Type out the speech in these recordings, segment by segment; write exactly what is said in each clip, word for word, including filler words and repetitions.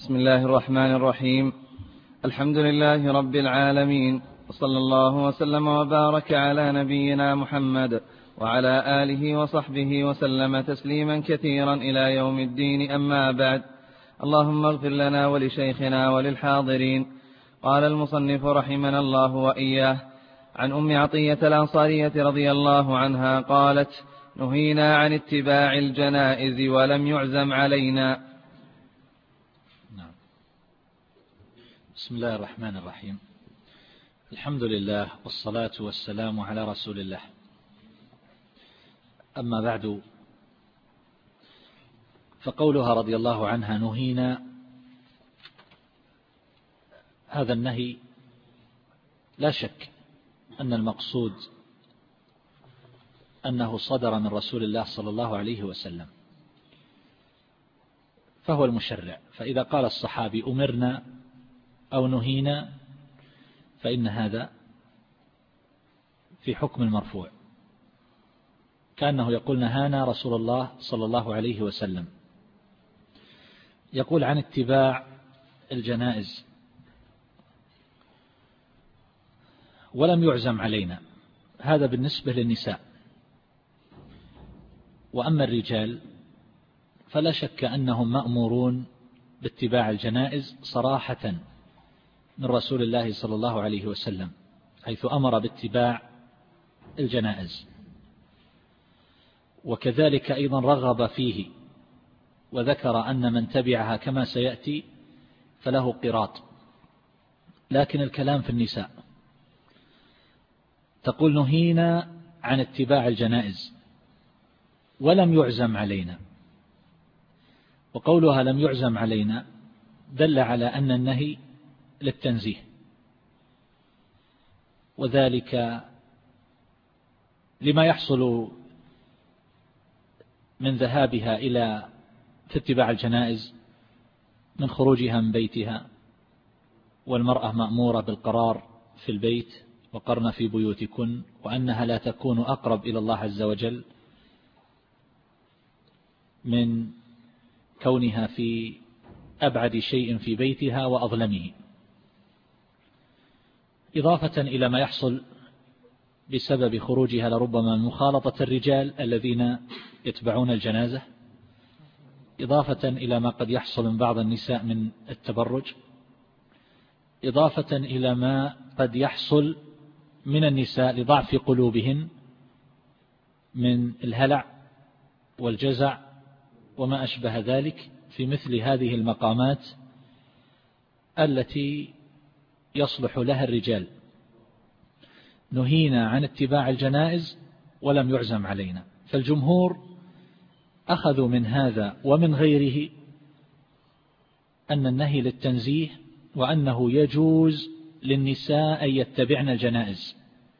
بسم الله الرحمن الرحيم. الحمد لله رب العالمين، وصلى الله وسلم وبارك على نبينا محمد وعلى آله وصحبه وسلم تسليما كثيرا إلى يوم الدين. أما بعد، اللهم اغفر لنا ولشيخنا وللحاضرين. قال المصنف رحمنا الله وإياه: عن أم عطية الأنصارية رضي الله عنها قالت: نهينا عن اتباع الجنائز ولم يعزم علينا. نعم. بسم الله الرحمن الرحيم. الحمد لله والصلاة والسلام على رسول الله. أما بعد، فقولها رضي الله عنها نهينا، هذا النهي لا شك أن المقصود أنه صدر من رسول الله صلى الله عليه وسلم، فهو المشرع. فإذا قال الصحابي أمرنا أو نهينا فإن هذا في حكم المرفوع، كأنه يقول نهانا رسول الله صلى الله عليه وسلم. يقول عن اتباع الجنائز ولم يعزم علينا، هذا بالنسبة للنساء. وأما الرجال فلا شك أنهم مأمورون باتباع الجنائز صراحة من رسول الله صلى الله عليه وسلم، حيث أمر باتباع الجنائز، وكذلك أيضا رغب فيه وذكر أن من تبعها كما سيأتي فله قراط. لكن الكلام في النساء. تقول نهينا عن اتباع الجنائز ولم يعزم علينا، وقولها لم يعزم علينا دل على أن النهي للتنزيه، وذلك لما يحصل من ذهابها إلى في اتباع الجنائز من خروجها من بيتها، والمرأة مأمورة بالقرار في البيت وقرن في بيوتكن، وأنها لا تكون أقرب إلى الله عز وجل من كونها في أبعد شيء في بيتها وأظلمه، إضافة إلى ما يحصل بسبب خروجها لربما من مخالطة الرجال الذين يتبعون الجنازة، إضافة إلى ما قد يحصل من بعض النساء من التبرج، إضافة إلى ما قد يحصل من النساء لضعف قلوبهن من الهلع والجزع وما أشبه ذلك في مثل هذه المقامات التي يصلح لها الرجال. نهينا عن اتباع الجنائز ولم يعزم علينا، فالجمهور أخذوا من هذا ومن غيره أن النهي للتنزيه، وأنه يجوز للنساء أن يتبعن الجنائز،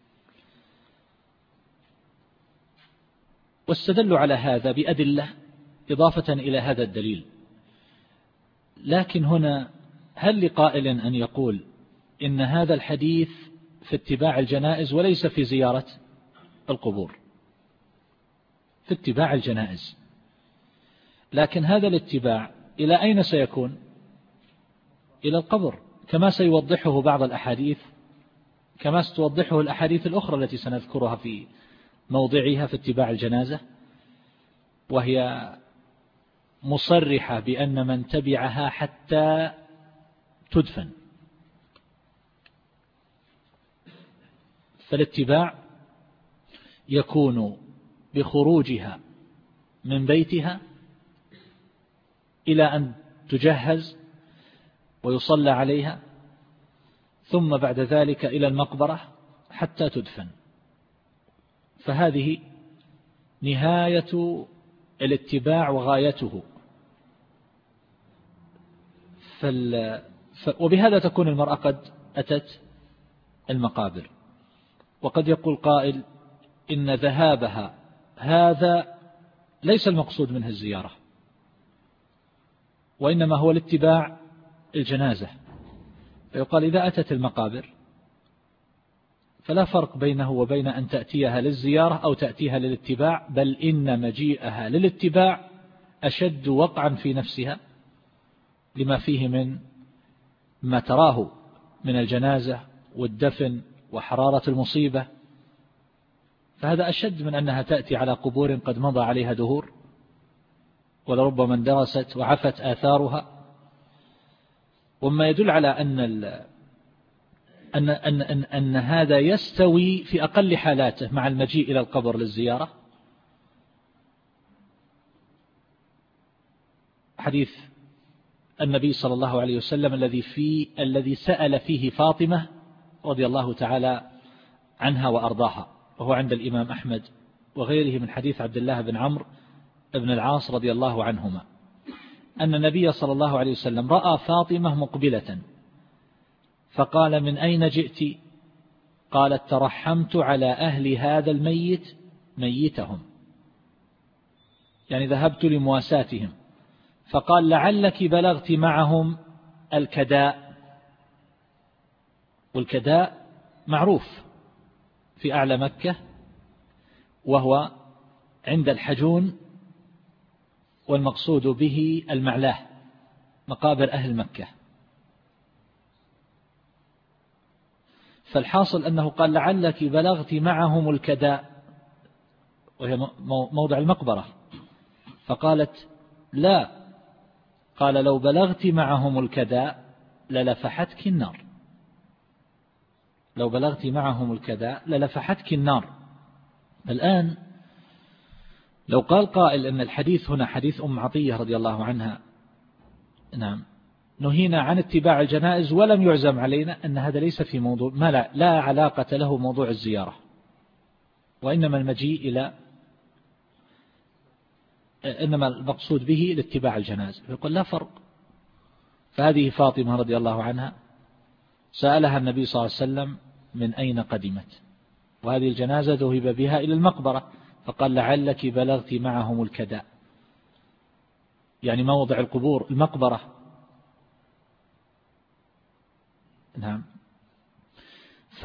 واستدلوا على هذا بأدلة إضافة إلى هذا الدليل. لكن هنا هل لقائل أن يقول إن هذا الحديث في اتباع الجنائز وليس في زيارة القبور؟ في اتباع الجنائز، لكن هذا الاتباع إلى أين سيكون؟ إلى القبر، كما سيوضحه بعض الأحاديث، كما ستوضحه الأحاديث الأخرى التي سنذكرها في موضعها في اتباع الجنازة، وهي مصرحة بأن من تبعها حتى تدفن. فالاتباع يكون بخروجها من بيتها إلى أن تجهز ويصلى عليها، ثم بعد ذلك إلى المقبرة حتى تدفن. فهذه نهاية الاتباع وغايته. فال... ف... وبهذا تكون المرأة قد أتت المقابر. وقد يقول قائل إن ذهابها هذا ليس المقصود منه الزيارة، وإنما هو الاتباع الجنازة. فيقال إذا أتت المقابر فلا فرق بينه وبين أن تأتيها للزيارة أو تأتيها للاتباع، بل إن مجيئها للاتباع أشد وقعا في نفسها لما فيه من ما تراه من الجنازة والدفن وحرارة المصيبة، فهذا أشد من أنها تأتي على قبور قد مضى عليها دهور ولربما اندرست وعفت آثارها. وما يدل على أن, أن, أن, أن, أن هذا يستوي في أقل حالاته مع المجيء إلى القبر للزيارة حديث النبي صلى الله عليه وسلم الذي في الذي سأل فيه فاطمة رضي الله تعالى عنها وأرضاها، وهو عند الإمام أحمد وغيره من حديث عبد الله بن عمرو بن العاص رضي الله عنهما أن النبي صلى الله عليه وسلم رأى فاطمة مقبلة فقال: من أين جئت؟ قالت: ترحمت على أهل هذا الميت ميتهم، يعني ذهبت لمواساتهم. فقال: لعلك بلغت معهم الكداء، والكداء معروف في أعلى مكة، وهو عند الحجون، والمقصود به المعلاه مقابر أهل مكة. فالحاصل أنه قال: لعلك بلغت معهم الكداء، وهي موضع المقبرة. فقالت: لا. قال: لو بلغت معهم الكداء للفحتك النار، لو بلغت معهم الكداء للفحتك النار. الآن لو قال قائل أن الحديث هنا حديث أم عطية رضي الله عنها، نعم، نهينا عن اتباع الجنائز ولم يعزم علينا، أن هذا ليس في موضوع ما لا, لا علاقة له موضوع الزيارة، وإنما المجيء إلى إنما المقصود به لاتباع الجنائز. يقول لا فرق. فهذه فاطمة رضي الله عنها سألها النبي صلى الله عليه وسلم من أين قدمت، وهذه الجنازة ذهب بها إلى المقبرة، فقال: لعلك بلغت معهم الكداء، يعني موضع القبور المقبرة. نعم. ف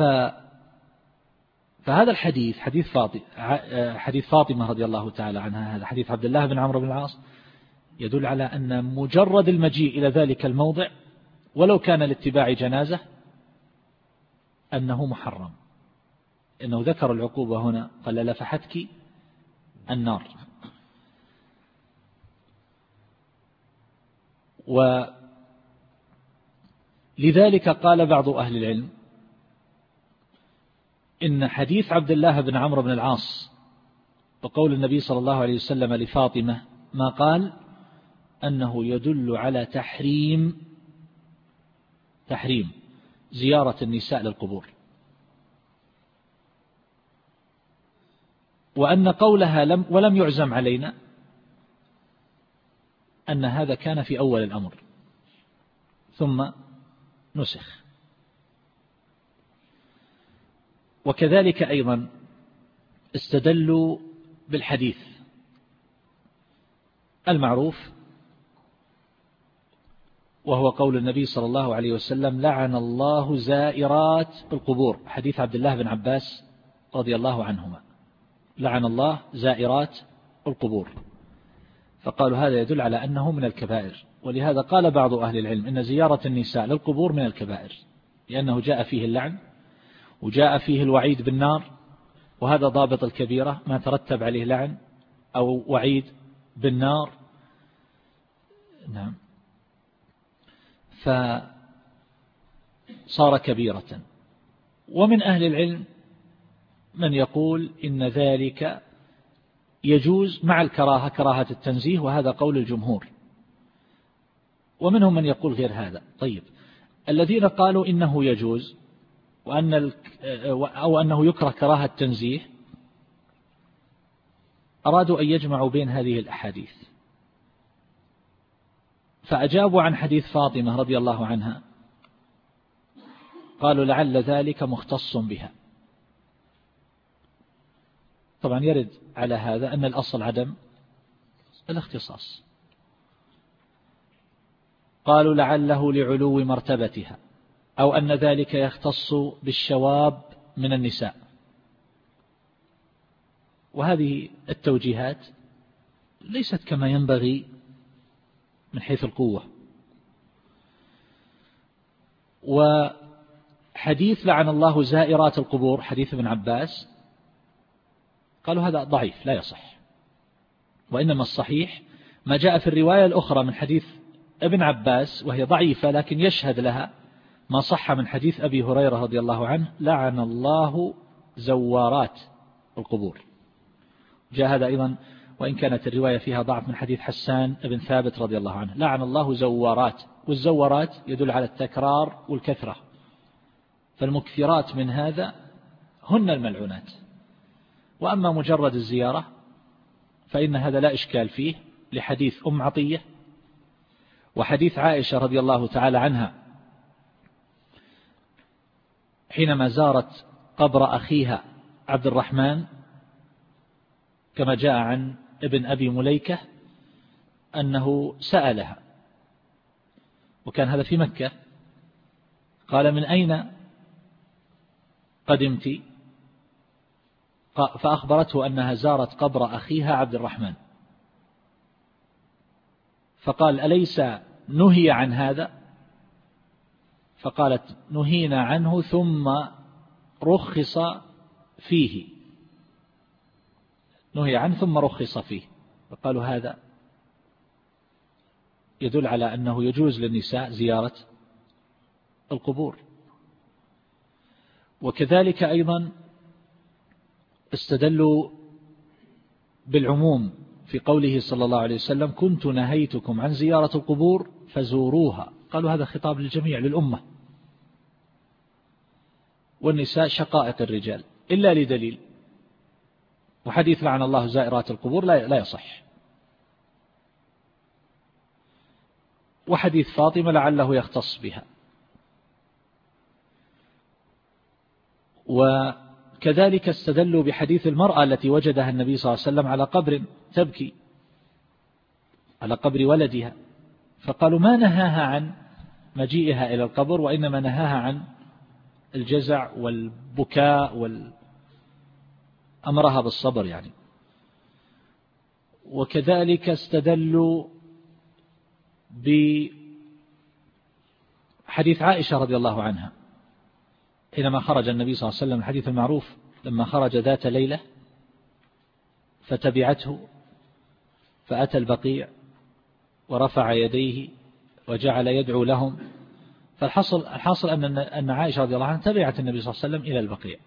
فهذا الحديث حديث فاطمة حديث فاطمة رضي الله تعالى عنها، هذا حديث عبد الله بن عمرو بن العاص، يدل على أن مجرد المجيء إلى ذلك الموضع ولو كان لاتباع جنازة أنه محرم، إنه ذكر العقوبة هنا، قال: لفحتك النار. ولذلك قال بعض أهل العلم إن حديث عبد الله بن عمرو بن العاص وقول النبي صلى الله عليه وسلم لفاطمة ما قال، أنه يدل على تحريم تحريم زيارة النساء للقبور، وأن قولها لم ولم يعزم علينا أن هذا كان في أول الأمر ثم نسخ. وكذلك أيضا استدلوا بالحديث المعروف، وهو قول النبي صلى الله عليه وسلم: لعن الله زائرات القبور، حديث عبد الله بن عباس رضي الله عنهما، لعن الله زائرات القبور. فقالوا هذا يدل على أنه من الكبائر، ولهذا قال بعض أهل العلم إن زيارة النساء للقبور من الكبائر، لأنه جاء فيه اللعن وجاء فيه الوعيد بالنار، وهذا ضابط الكبيرة، ما ترتب عليه لعن أو وعيد بالنار. نعم. فصار كبيرة. ومن أهل العلم من يقول إن ذلك يجوز مع الكراهة، كراهة التنزيه، وهذا قول الجمهور. ومنهم من يقول غير هذا. طيب، الذين قالوا إنه يجوز وأن أو أنه يكره كراهة التنزيه أرادوا أن يجمعوا بين هذه الأحاديث، فأجابوا عن حديث فاطمة رضي الله عنها، قالوا لعل ذلك مختص بها. طبعا يرد على هذا أن الأصل عدم الاختصاص. قالوا لعله لعلو مرتبتها، أو أن ذلك يختص بالشواب من النساء. وهذه التوجيهات ليست كما ينبغي من حيث القوة، وحديث لعن الله زائرات القبور حديث ابن عباس قالوا هذا ضعيف لا يصح، وإنما الصحيح ما جاء في الرواية الأخرى من حديث ابن عباس وهي ضعيفة لكن يشهد لها ما صح من حديث أبي هريرة رضي الله عنه لعن الله زوارات القبور. جاء هذا أيضا وإن كانت الرواية فيها ضعف من حديث حسان بن ثابت رضي الله عنه لعن الله زوارات، والزوارات يدل على التكرار والكثرة، فالمكثرات من هذا هن الملعونات. وأما مجرد الزيارة فإن هذا لا إشكال فيه لحديث أم عطية وحديث عائشة رضي الله تعالى عنها حينما زارت قبر أخيها عبد الرحمن كما جاء عن ابن أبي مليكة أنه سألها، وكان هذا في مكة، قال من أين قدمت؟ فأخبرته أنها زارت قبر أخيها عبد الرحمن، فقال أليس نهي عن هذا؟ فقالت نهينا عنه ثم رخص فيه، نهي عنه ثم رخص فيه. فقالوا هذا يدل على أنه يجوز للنساء زيارة القبور. وكذلك أيضا استدلوا بالعموم في قوله صلى الله عليه وسلم كنت نهيتكم عن زيارة القبور فزوروها، قالوا هذا خطاب للجميع للأمة، والنساء شقائق الرجال إلا لدليل، وحديث لعن الله زائرات القبور لا يصح، وحديث فاطمة لعله يختص بها. وكذلك استدلوا بحديث المرأة التي وجدها النبي صلى الله عليه وسلم على قبر تبكي على قبر ولدها، فقالوا ما نهاها عن مجيئها إلى القبر وإنما نهاها عن الجزع والبكاء وال أمرها بالصبر يعني. وكذلك استدلوا بحديث عائشة رضي الله عنها حينما خرج النبي صلى الله عليه وسلم، الحديث المعروف لما خرج ذات ليلة فتبعته فأتى البقيع ورفع يديه وجعل يدعو لهم، فالحصل الحاصل أن أن عائشة رضي الله عنها تبعت النبي صلى الله عليه وسلم إلى البقيع،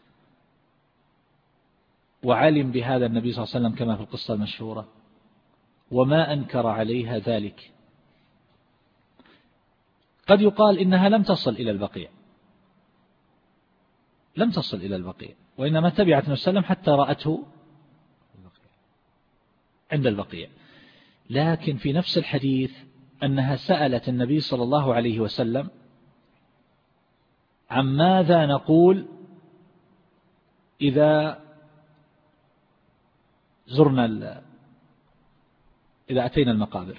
وعلم بهذا النبي صلى الله عليه وسلم كما في القصة المشهورة وما أنكر عليها ذلك. قد يقال إنها لم تصل إلى البقيع، لم تصل إلى البقيع، وإنما تبعت النبي صلى الله عليه وسلم حتى رأته عند البقيع. لكن في نفس الحديث أنها سألت النبي صلى الله عليه وسلم عن ماذا نقول إذا زرنا إذا أتينا المقابر،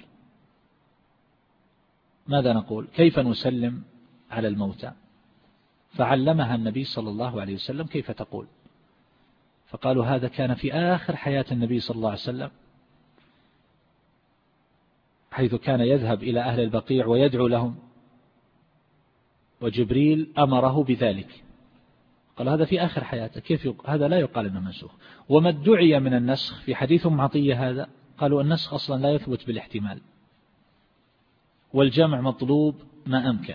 ماذا نقول، كيف نسلم على الموتى؟ فعلمها النبي صلى الله عليه وسلم كيف تقول، فقالوا هذا كان في آخر حياة النبي صلى الله عليه وسلم، حيث كان يذهب إلى أهل البقيع ويدعو لهم، وجبريل أمره بذلك. قال هذا في آخر حياته، كيف يق... هذا لا يقال إنه منسوخ. وما ادعي من النسخ في حديث أم عطية هذا، قالوا النسخ أصلا لا يثبت بالاحتمال، والجمع مطلوب ما أمكن.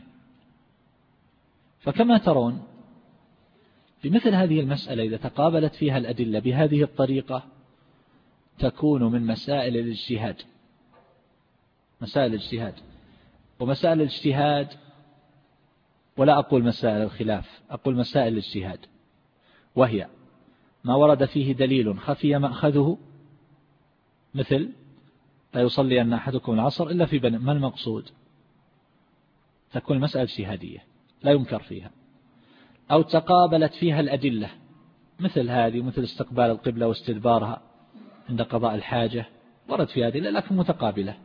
فكما ترون في مثل هذه المسألة إذا تقابلت فيها الأدلة بهذه الطريقة تكون من مسائل الاجتهاد، مسائل الاجتهاد. ومسائل الاجتهاد، ولا أقول مسائل الخلاف، أقول مسائل الاجتهاد، وهي ما ورد فيه دليل خفي مأخذه، مثل لا يصلي أن أحدكم العصر إلا في بني، ما المقصود؟ تكون مسألة اجتهادية لا ينكر فيها. أو تقابلت فيها الأدلة مثل هذه، مثل استقبال القبلة واستدبارها عند قضاء الحاجة، ورد فيها أدلة لكن متقابلة.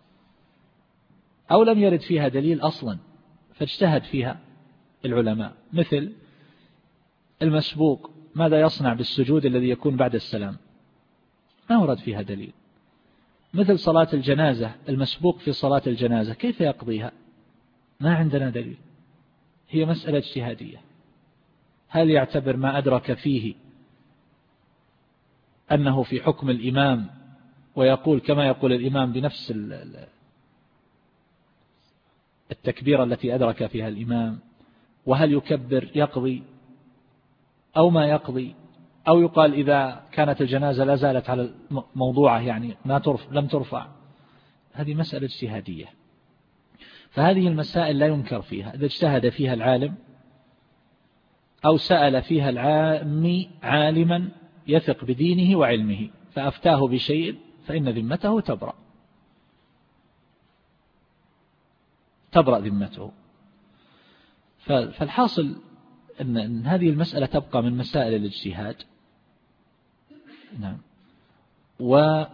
أو لم يرد فيها دليل أصلا فاجتهد فيها العلماء، مثل المسبوق ماذا يصنع بالسجود الذي يكون بعد السلام، ما ورد فيها دليل. مثل صلاة الجنازة، المسبوق في صلاة الجنازة كيف يقضيها، ما عندنا دليل. هي مسألة اجتهادية. هل يعتبر ما أدرك فيه أنه في حكم الإمام ويقول كما يقول الإمام بنفس التكبيرة التي أدرك فيها الإمام؟ وهل يكبر يقضي أو ما يقضي؟ أو يقال إذا كانت الجنازة لا زالت على موضوعه يعني ما ترفع لم ترفع؟ هذه مسألة اجتهادية. فهذه المسائل لا ينكر فيها إذا اجتهد فيها العالم أو سأل فيها العامي عالما يثق بدينه وعلمه فأفتاه بشيء فإن ذمته تبرأ تبرأ ذمته. فالحاصل أن هذه المسألة تبقى من مسائل الاجتهاد. نعم. وإن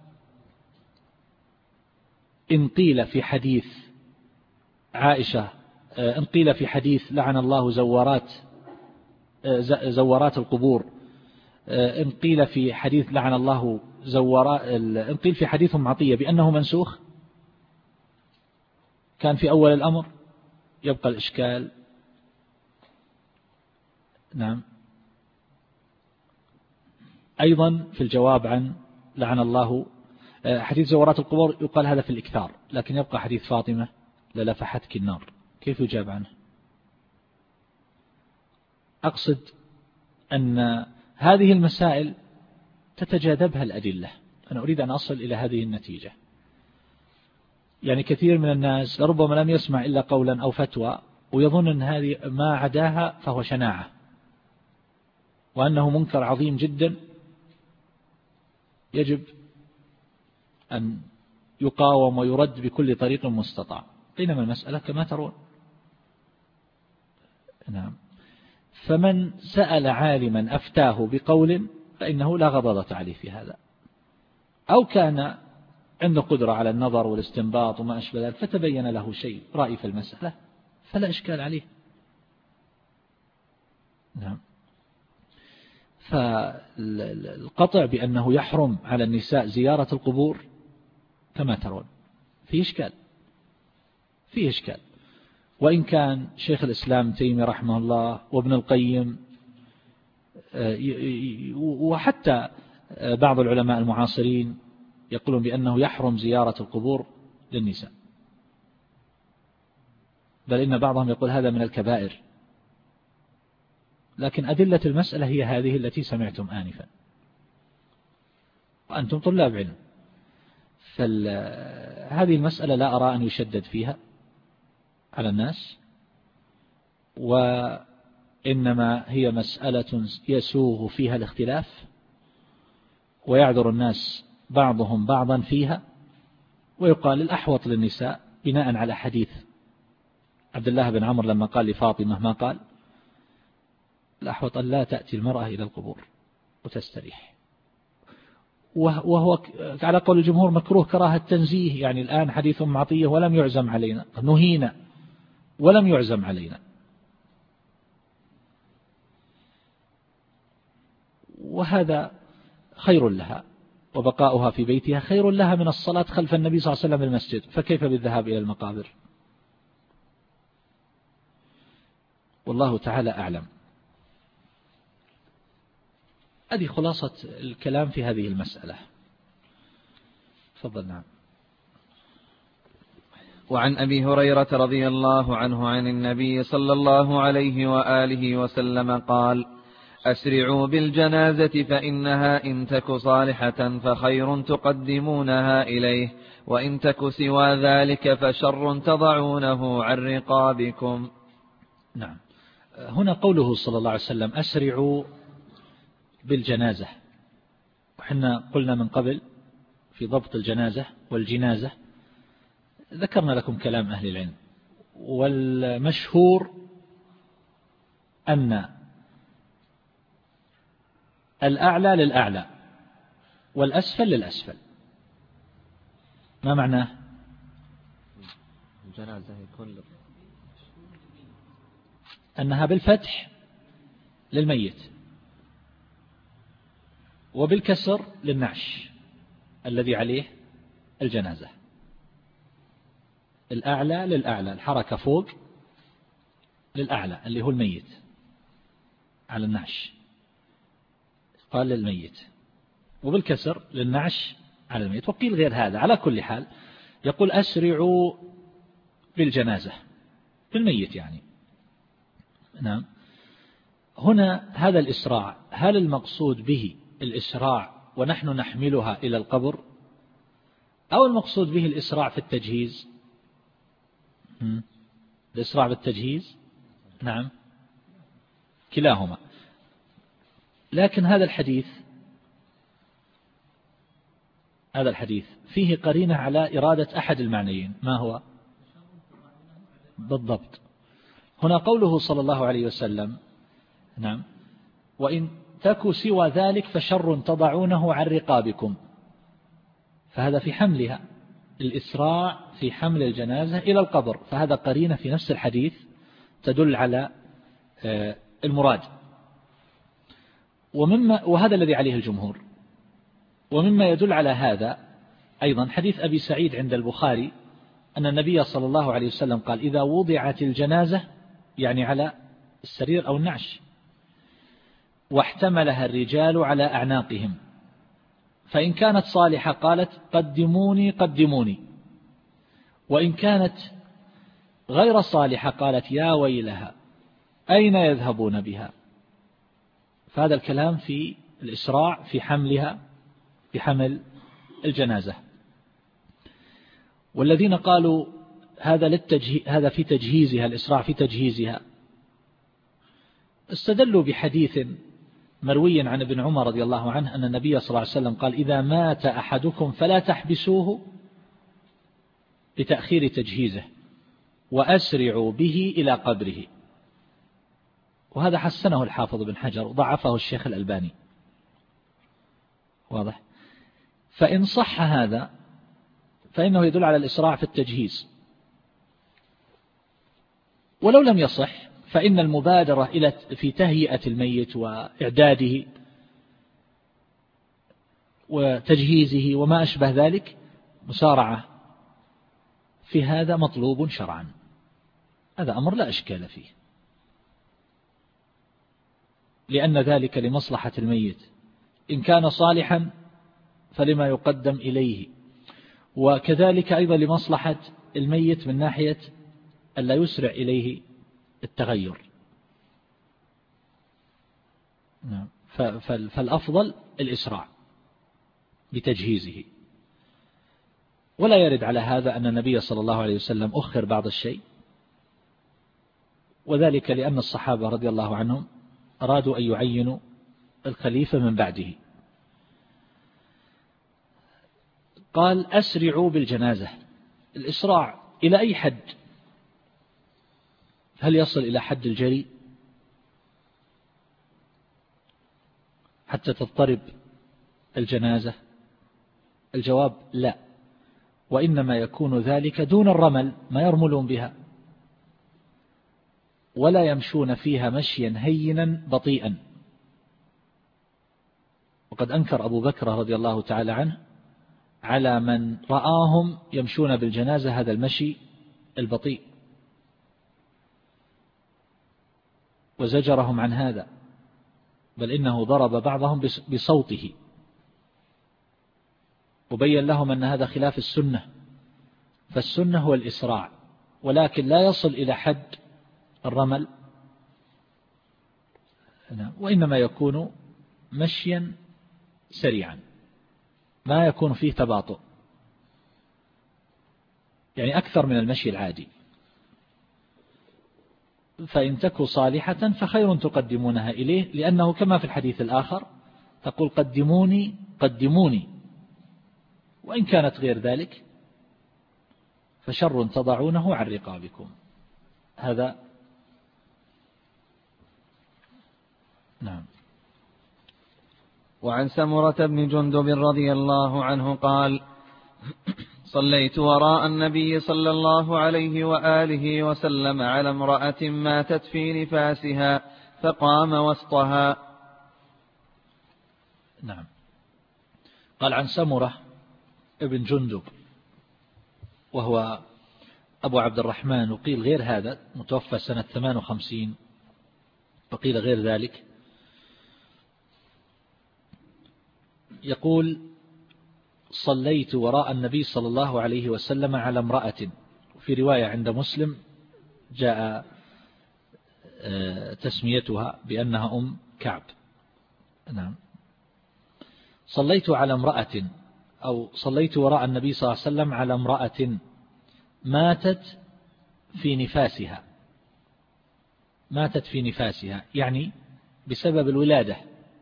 قيل في حديث عائشة إن قيل في حديث لعن الله زوارات زوارات القبور، إن قيل في حديث لعن الله زوارات، إن قيل في حديث أم عطية بأنه منسوخ كان في أول الأمر يبقى الإشكال. نعم. أيضا في الجواب عن لعن الله حديث زوارات القبور يقال هذا في الإكثار، لكن يبقى حديث فاطمة للفحتك النار، كيف يجاب عنه؟ أقصد أن هذه المسائل تتجاذبها الأدلة. أنا أريد أن أصل إلى هذه النتيجة. يعني كثير من الناس لربما لم يسمع إلا قولا أو فتوى ويظن أن هذه ما عداها فهو شناعة وأنه منكر عظيم جدا يجب أن يقاوم ويرد بكل طريق مستطاع، بينما المسألة كما ترون. نعم. فمن سأل عالما أفتاه بقول فإنه لا غضاضة عليه في هذا، أو كان عنده قدرة على النظر والاستنباط وما أشبه ذلك فتبين له شيء رأي في المسألة فلا إشكال عليه. نعم. فالقطع بأنه يحرم على النساء زيارة القبور كما ترون فيه إشكال فيه إشكال وإن كان شيخ الإسلام تيمي رحمه الله وابن القيم وحتى بعض العلماء المعاصرين يقولون بأنه يحرم زيارة القبور للنساء، بل إن بعضهم يقول هذا من الكبائر، لكن أدلة المسألة هي هذه التي سمعتم آنفا وأنتم طلاب علم. فهذه المسألة لا أرى أن يشدد فيها على الناس، وإنما هي مسألة يسوغ فيها الاختلاف ويعذر الناس بعضهم بعضا فيها، ويقال الأحوط للنساء بناء على حديث عبد الله بن عمرو لما قال لفاطمة ما قال الأحوط أن لا تأتي المرأة إلى القبور وتستريح، وهو على قول الجمهور مكروه كراهة تنزيه. يعني الآن حديث أم عطية ولم يعزم علينا، نهينا ولم يعزم علينا، وهذا خير لها، وبقاؤها في بيتها خير لها من الصلاة خلف النبي صلى الله عليه وسلم المسجد، فكيف بالذهاب إلى المقابر؟ والله تعالى أعلم. هذه خلاصة الكلام في هذه المسألة. تفضل. نعم. وعن أبي هريرة رضي الله عنه عن النبي صلى الله عليه وآله وسلم قال: أسرعوا بالجنازة فإنها إن تك صالحة فخير تقدمونها إليه، وإن تك سوى ذلك فشر تضعونه عن رقابكم. نعم. هنا قوله صلى الله عليه وسلم أسرعوا بالجنازة، وحنا قلنا من قبل في ضبط الجنازة والجنازة ذكرنا لكم كلام أهل العلم، والمشهور أن الأعلى للأعلى والأسفل للأسفل. ما معناه؟ الجنازة يكون أنها بالفتح للميت وبالكسر للنعش الذي عليه الجنازة. الأعلى للأعلى، الحركة فوق للأعلى اللي هو الميت على النعش، قال للميت، وبالكسر للنعش على الميت. وقيل غير هذا. على كل حال يقول أسرعوا بالجنازة بالميت يعني. نعم. هنا هذا الإسراع، هل المقصود به الإسراع ونحن نحملها إلى القبر، أو المقصود به الإسراع في التجهيز؟ الإسراع بالتجهيز، نعم، كلاهما. لكن هذا الحديث هذا الحديث فيه قرينة على إرادة أحد المعنيين. ما هو؟ بالضبط. هنا قوله صلى الله عليه وسلم، نعم، وإن تكوا سوى ذلك فشر تضعونه عن رقابكم، فهذا في حملها، الإسراع في حمل الجنازة إلى القبر، فهذا قرينة في نفس الحديث تدل على المراد. ومما وهذا الذي عليه الجمهور. ومما يدل على هذا أيضا حديث أبي سعيد عند البخاري أن النبي صلى الله عليه وسلم قال إذا وضعت الجنازة، يعني على السرير أو النعش، واحتملها الرجال على أعناقهم، فإن كانت صالحة قالت قدموني قدموني، وإن كانت غير صالحة قالت يا ويلها أين يذهبون بها. فهذا الكلام في الإسراع في حملها، في حمل الجنازة. والذين قالوا هذا للتجهيز، هذا في تجهيزها، الإسراع في تجهيزها، استدلوا بحديث مروي عن ابن عمر رضي الله عنه أن النبي صلى الله عليه وسلم قال إذا مات أحدكم فلا تحبسوه بتأخير تجهيزه وأسرعوا به إلى قبره. وهذا حسنه الحافظ بن حجر وضعفه الشيخ الألباني. واضح؟ فإن صح هذا فإنه يدل على الإسراع في التجهيز. ولو لم يصح فإن المبادرة إلى في تهيئة الميت وإعداده وتجهيزه وما أشبه ذلك مسارعة في هذا مطلوب شرعا، هذا أمر لا إشكال فيه، لأن ذلك لمصلحة الميت، إن كان صالحا فلما يقدم إليه، وكذلك أيضا لمصلحة الميت من ناحية ألا يسرع إليه التغير. فالأفضل الإسراع بتجهيزه. ولا يرد على هذا أن النبي صلى الله عليه وسلم أخر بعض الشيء، وذلك لأن الصحابة رضي الله عنهم أرادوا أن يعينوا الخليفة من بعده. قال أسرعوا بالجنازة. الإسراع إلى أي حد؟ هل يصل إلى حد الجري حتى تضطرب الجنازة؟ الجواب لا، وإنما يكون ذلك دون الرمل، ما يرملون بها، ولا يمشون فيها مشيا هينا بطيئا. وقد أنكر أبو بكر رضي الله تعالى عنه على من رآهم يمشون بالجنازة هذا المشي البطيء، وزجرهم عن هذا، بل إنه ضرب بعضهم بصوته وبين لهم أن هذا خلاف السنة، فالسنة هو الإسراع، ولكن لا يصل إلى حد الرمل، وإنما يكون مشيا سريعا، ما يكون فيه تباطؤ، يعني أكثر من المشي العادي. فإن تكوا صالحة فخير تقدمونها إليه، لأنه كما في الحديث الآخر تقول قدموني قدموني، وإن كانت غير ذلك فشر تضعونه عن رقابكم. هذا نعم. وعن سمرة بن جندب رضي الله عنه قال صليت وراء النبي صلى الله عليه وآله وسلم على امرأة ماتت في نفاسها فقام وسطها. نعم. قال عن سمرة ابن جندب، وهو أبو عبد الرحمن وقيل غير هذا متوفى سنة ثمان وخمسين وقيل غير ذلك، يقول صليت وراء النبي صلى الله عليه وسلم على امرأة، في رواية عند مسلم جاء تسميتها بأنها أم كعب. نعم. صليت على امرأة أو صليت وراء النبي صلى الله عليه وسلم على امرأة ماتت في نفاسها، ماتت في نفاسها يعني بسبب الولادة.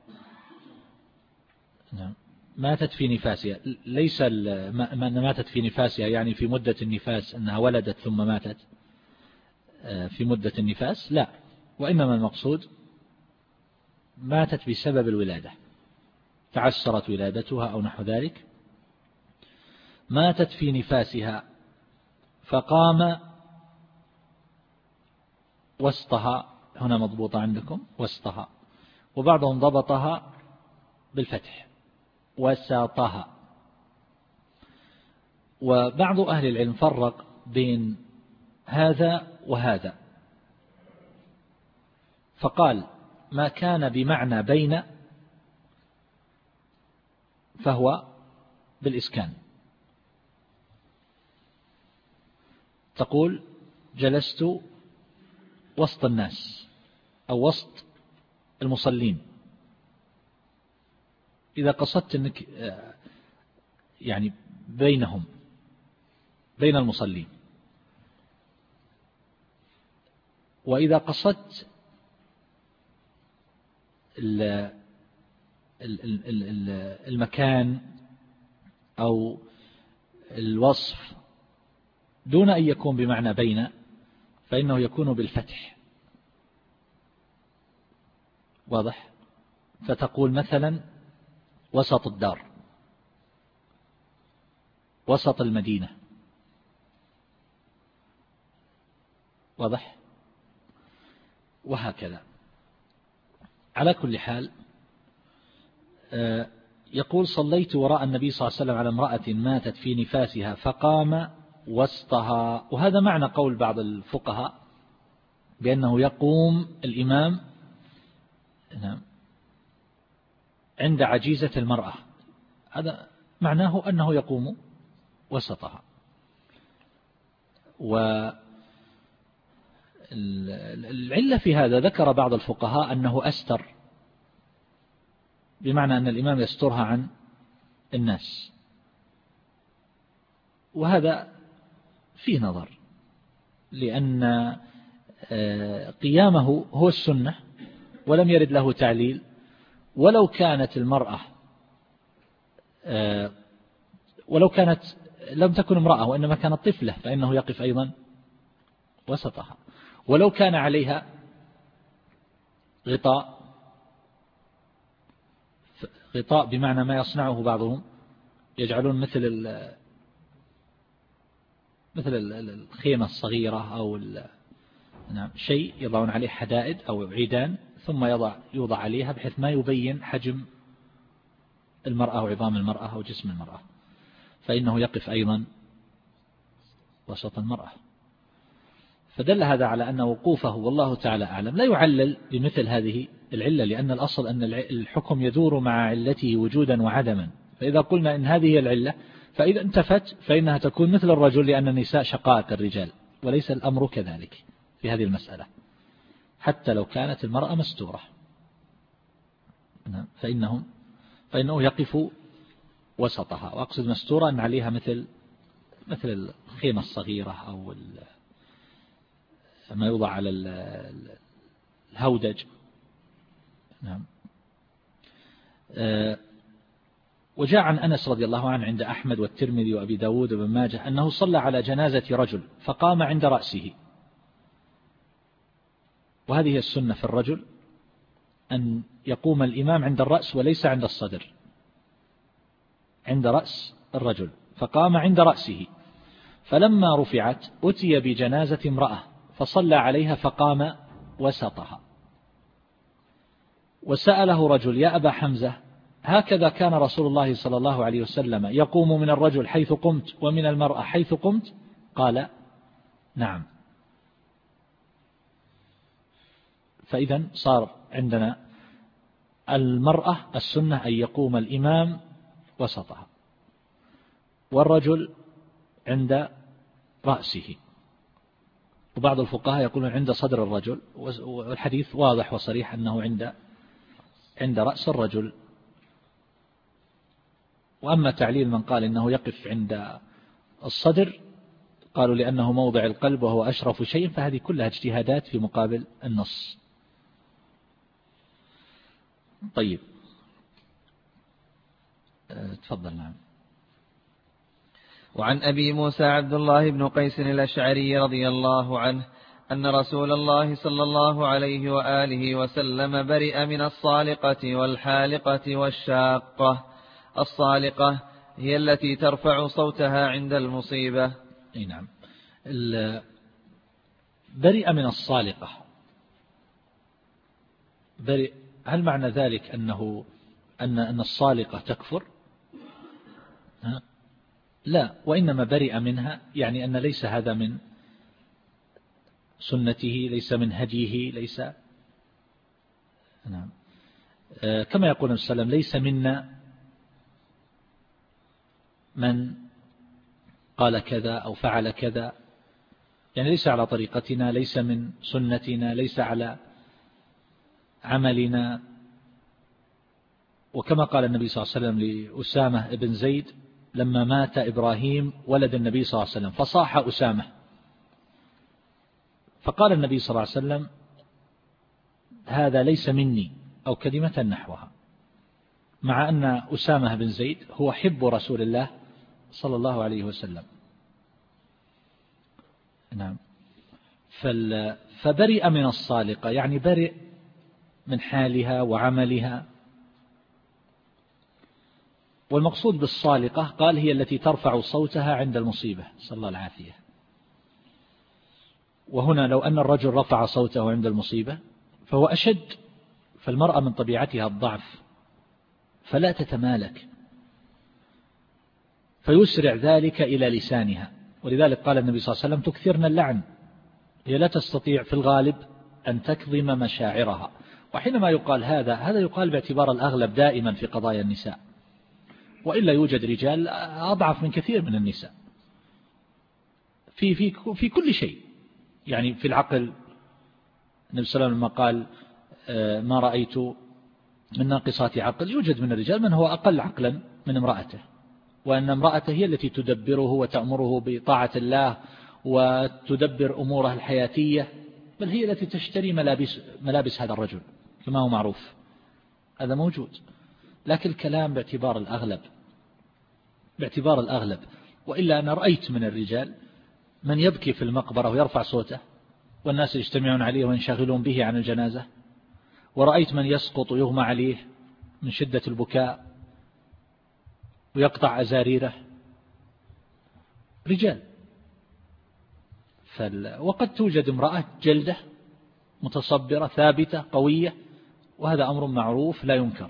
نعم. ماتت في نفاسها، ليس ماتت في نفاسها يعني في مدة النفاس أنها ولدت ثم ماتت في مدة النفاس، لا، وإنما المقصود ماتت بسبب الولادة، تعسرت ولادتها أو نحو ذلك. ماتت في نفاسها فقام وسطها، هنا مضبوطة عندكم وسطها، وبعضهم ضبطها بالفتح وساطها. وبعض أهل العلم فرق بين هذا وهذا، فقال ما كان بمعنى بين فهو بالإسكان. تقول جلست وسط الناس أو وسط المصلين، إذا قصدت أنك يعني بينهم بين المصلين. وإذا قصدت المكان أو الوصف دون أن يكون بمعنى بين فإنه يكون بالفتح، واضح؟ فتقول مثلا وسط الدار، وسط المدينة، واضح؟ وهكذا. على كل حال يقول صليت وراء النبي صلى الله عليه وسلم على امرأة ماتت في نفاسها فقام وسطها. وهذا معنى قول بعض الفقهاء بأنه يقوم الإمام عند عجيزة المرأة، هذا معناه أنه يقوم وسطها. والعلة في هذا ذكر بعض الفقهاء أنه أستر، بمعنى أن الإمام يسترها عن الناس، وهذا فيه نظر، لأن قيامه هو السنة ولم يرد له تعليل. ولو كانت المرأة ولو كانت لم تكن امرأة وإنما كانت طفلة فإنه يقف أيضا وسطها. ولو كان عليها غطاء، غطاء بمعنى ما يصنعه بعضهم، يجعلون مثل مثل الخيمة الصغيرة أو نعم شيء يضعون عليه حدائد أو عيدان ثم يضع يوضع عليها بحيث ما يبين حجم المرأة وعظام المرأة أو جسم المرأة، فإنه يقف أيضا وسط المرأة. فدل هذا على أن وقوفه والله تعالى أعلم لا يعلل بمثل هذه العلة، لأن الأصل أن الحكم يدور مع علته وجودا وعدما. فإذا قلنا إن هذه العلة فإذا انتفت فإنها تكون مثل الرجل، لأن النساء شقائق الرجال، وليس الأمر كذلك في هذه المسألة حتى لو كانت المرأة مستورة، فإنهم فإنه يقف وسطها. وأقصد مستورة أن عليها مثل مثل الخيمة الصغيرة أو ما يوضع على الهودج. نعم. وجاء عن أنس رضي الله عنه عند أحمد والترمذي وأبي داود وابن ماجه أنه صلى على جنازة رجل فقام عند رأسه. وهذه السنة في الرجل أن يقوم الإمام عند الرأس وليس عند الصدر، عند رأس الرجل، فقام عند رأسه. فلما رفعت أتي بجنازة امرأة فصلى عليها فقام وسطها. وسأله رجل يا أبا حمزة هكذا كان رسول الله صلى الله عليه وسلم يقوم من الرجل حيث قمت ومن المرأة حيث قمت؟ قال نعم. فإذا صار عندنا المرأة السنة أن يقوم الإمام وسطها، والرجل عند رأسه، وبعض الفقهاء يقولون عند صدر الرجل، والحديث واضح وصريح أنه عند عند رأس الرجل. وأما تعليل من قال إنه يقف عند الصدر قالوا لأنه موضع القلب وهو أشرف شيء، فهذه كلها اجتهادات في مقابل النص. طيب تفضل. نعم. وعن أبي موسى عبد الله بن قيس الأشعري رضي الله عنه أن رسول الله صلى الله عليه وآله وسلم برئ من الصالقة والحالقة والشاقة. الصالقة هي التي ترفع صوتها عند المصيبة. أي نعم. برئ من الصالقة، برئ، هل معنى ذلك أنه أن أن الصالقة تكفر؟ ها؟ لا، وإنما برئ منها يعني أن ليس هذا من سنته، ليس من هديه، ليس. نعم. كما يقول النبي صلى الله عليه وسلم ليس منا من قال كذا أو فعل كذا، يعني ليس على طريقتنا، ليس من سنتنا، ليس على عملنا. وكما قال النبي صلى الله عليه وسلم لأسامة بن زيد لما مات إبراهيم ولد النبي صلى الله عليه وسلم فصاح أسامة، فقال النبي صلى الله عليه وسلم هذا ليس مني أو كلمة نحوها، مع أن أسامة بن زيد هو حب رسول الله صلى الله عليه وسلم. نعم. فبرئ من الصالقة يعني برئ من حالها وعملها. والمقصود بالصالقة قال هي التي ترفع صوتها عند المصيبة، صلى الله العافية. وهنا لو أن الرجل رفع صوته عند المصيبة فهو أشد، فالمرأة من طبيعتها الضعف فلا تتمالك، فيسرع ذلك إلى لسانها. ولذلك قال النبي صلى الله عليه وسلم تكثرن اللعن، هي لا تستطيع في الغالب أن تكظم مشاعرها. وحينما يقال هذا هذا يقال باعتبار الأغلب دائما في قضايا النساء، وإلا يوجد رجال أضعف من كثير من النساء في في في كل شيء، يعني في العقل. النبي صلى الله عليه وسلم لما قال ما رأيت من ناقصات عقل، يوجد من الرجال من هو أقل عقلا من امرأته، وأن امرأته هي التي تدبره وتأمره بطاعة الله وتدبر أموره الحياتية، بل هي التي تشتري ملابس, ملابس هذا الرجل كما هو معروف، هذا موجود. لكن الكلام باعتبار الأغلب، باعتبار الأغلب. وإلا أنا رأيت من الرجال من يبكي في المقبرة ويرفع صوته والناس يجتمعون عليه وينشغلون به عن الجنازة، ورأيت من يسقط ويغمى عليه من شدة البكاء ويقطع أزاريره، رجال. فال... وقد توجد امرأة جلدة متصبرة ثابتة قوية، وهذا أمر معروف لا ينكر.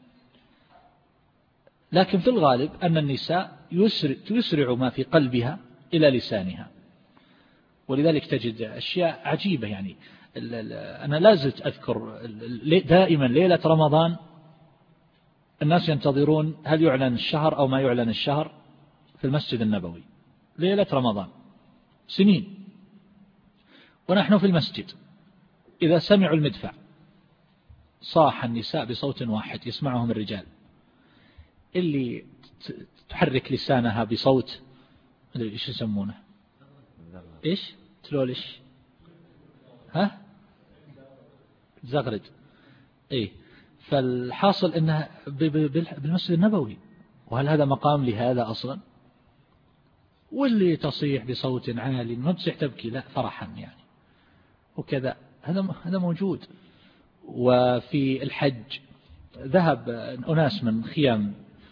لكن في الغالب أن النساء يسرع, يسرع ما في قلبها إلى لسانها، ولذلك تجد أشياء عجيبة. يعني أنا لازلت أذكر دائما ليلة رمضان الناس ينتظرون هل يعلن الشهر أو ما يعلن الشهر في المسجد النبوي، ليلة رمضان سنين، ونحن في المسجد إذا سمعوا المدفع صاح النساء بصوت واحد يسمعهم الرجال، اللي تحرك لسانها بصوت إيش يسمونه إيش تلولش ها زغرد. إيه، فالحاصل أنها بالمسجد النبوي، وهل هذا مقام لهذا أصلا؟ واللي تصيح بصوت عالي ما تصيح تبكي، لا فرحا يعني وكذا، هذا هذا موجود. وفي الحج ذهب أناس من خيام،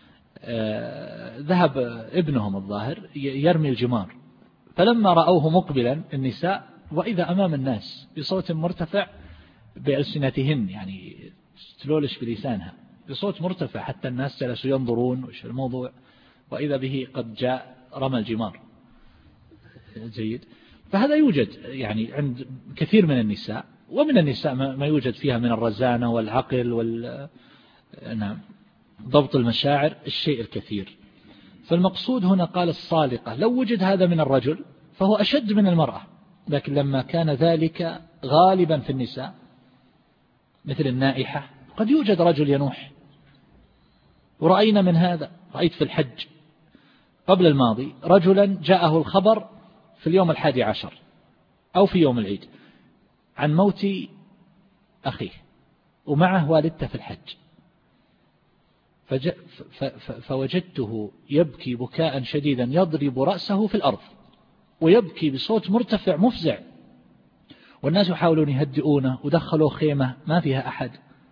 ذهب ابنهم الظاهر يرمي الجمار، فلما رأوه مقبلا النساء وإذا أمام الناس بصوت مرتفع بألسنتهن، يعني تلولش بلسانها بصوت مرتفع حتى الناس جلسوا ينظرون وش الموضوع، وإذا به قد جاء رمى الجمار. جيد. فهذا يوجد يعني عند كثير من النساء، ومن النساء ما يوجد فيها من الرزانة والعقل وال نعم ضبط المشاعر الشيء الكثير. فالمقصود هنا قال الصالقة، لو وجد هذا من الرجل فهو أشد من المرأة، لكن لما كان ذلك غالبا في النساء مثل النائحة، قد يوجد رجل ينوح، ورأينا من هذا، رأيت في الحج قبل الماضي رجلا جاءه الخبر في اليوم الحادي عشر أو في يوم العيد عن موت أخيه، ومعه والدته في الحج، فوجدته يبكي بكاء شديدا يضرب رأسه في الأرض ويبكي بصوت مرتفع مفزع، والناس يحاولون يهدئونه، ودخلوا خيمة ما فيها أحد،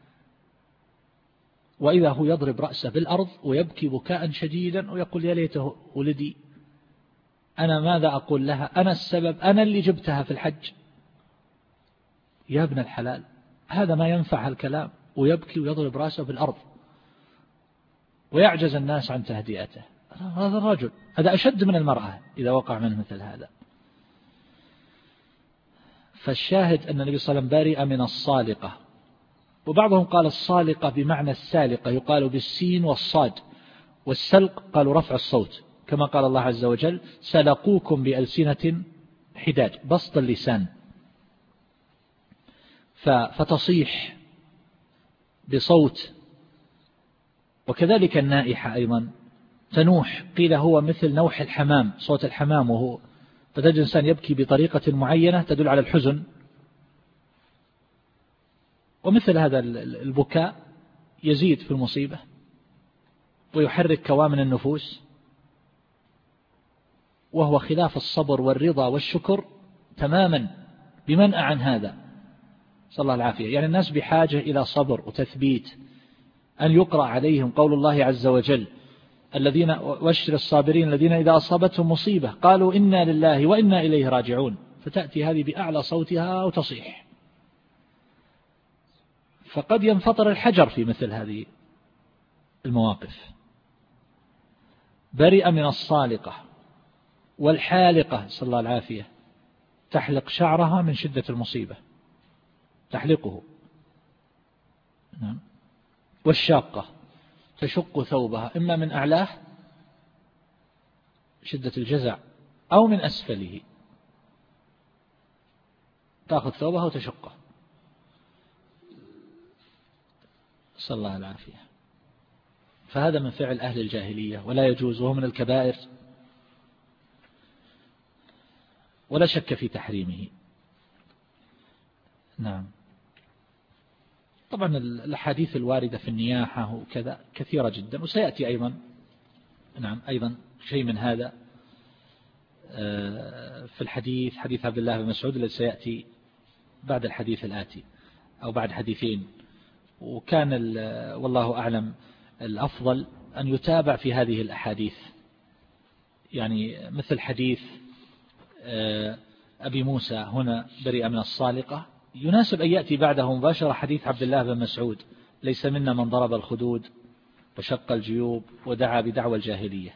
وإذا هو يضرب رأسه بالأرض ويبكي بكاء شديدا ويقول يا ليته ولدي، أنا ماذا أقول لها، أنا السبب، أنا اللي جبتها في الحج. يا ابن الحلال، هذا ما ينفع الكلام، ويبكي ويضرب رأسه بالأرض ويعجز الناس عن تهدئته. هذا الرجل هذا أشد من المرأة إذا وقع منه مثل هذا. فالشاهد أن النبي صلى الله عليه وسلم برئ من الصالقة، وبعضهم قال الصالقة بمعنى السالقة، يقال بالسين والصاد، والسلق قالوا رفع الصوت، كما قال الله عز وجل سلقوكم بألسنة حداد، بسط اللسان، فتصيح بصوت. وكذلك النائحة أيضا تنوح، قيل هو مثل نوح الحمام، صوت الحمام، وهو فتجد الإنسان يبكي بطريقة معينة تدل على الحزن. ومثل هذا البكاء يزيد في المصيبة ويحرك كوامن النفوس، وهو خلاف الصبر والرضا والشكر تماما بمنأى عن هذا، صلى الله العافية. يعني الناس بحاجة إلى صبر وتثبيت، أن يقرأ عليهم قول الله عز وجل الذين وبشر الصابرين الذين إذا أصابتهم مصيبة قالوا إنا لله وإنا إليه راجعون، فتأتي هذه بأعلى صوتها وتصيح، فقد ينفطر الحجر في مثل هذه المواقف. برئ من الصالقة والحالقة، صلى الله العافية، تحلق شعرها من شدة المصيبة، تحلقه، نعم. والشاقة تشق ثوبها إما من أعلاه شدة الجزع أو من أسفله، تأخذ ثوبها وتشقه، صلى الله العافية. فهذا من فعل أهل الجاهلية ولا يجوز، وهو من الكبائر ولا شك في تحريمه. نعم. طبعا الأحاديث الواردة في النياحة وكذا كثيرة جدا، وسيأتي أيضا نعم أيضا شيء من هذا في الحديث، حديث عبد الله بن مسعود الذي سيأتي بعد الحديث الآتي أو بعد حديثين. وكان والله أعلم الأفضل أن يتابع في هذه الأحاديث، يعني مثل حديث أبي موسى هنا برئ من الصالقة، يناسب أن يأتي بعده مباشرة حديث عبد الله بن مسعود ليس منا من ضرب الخدود وشق الجيوب ودعا بدعوى الجاهلية.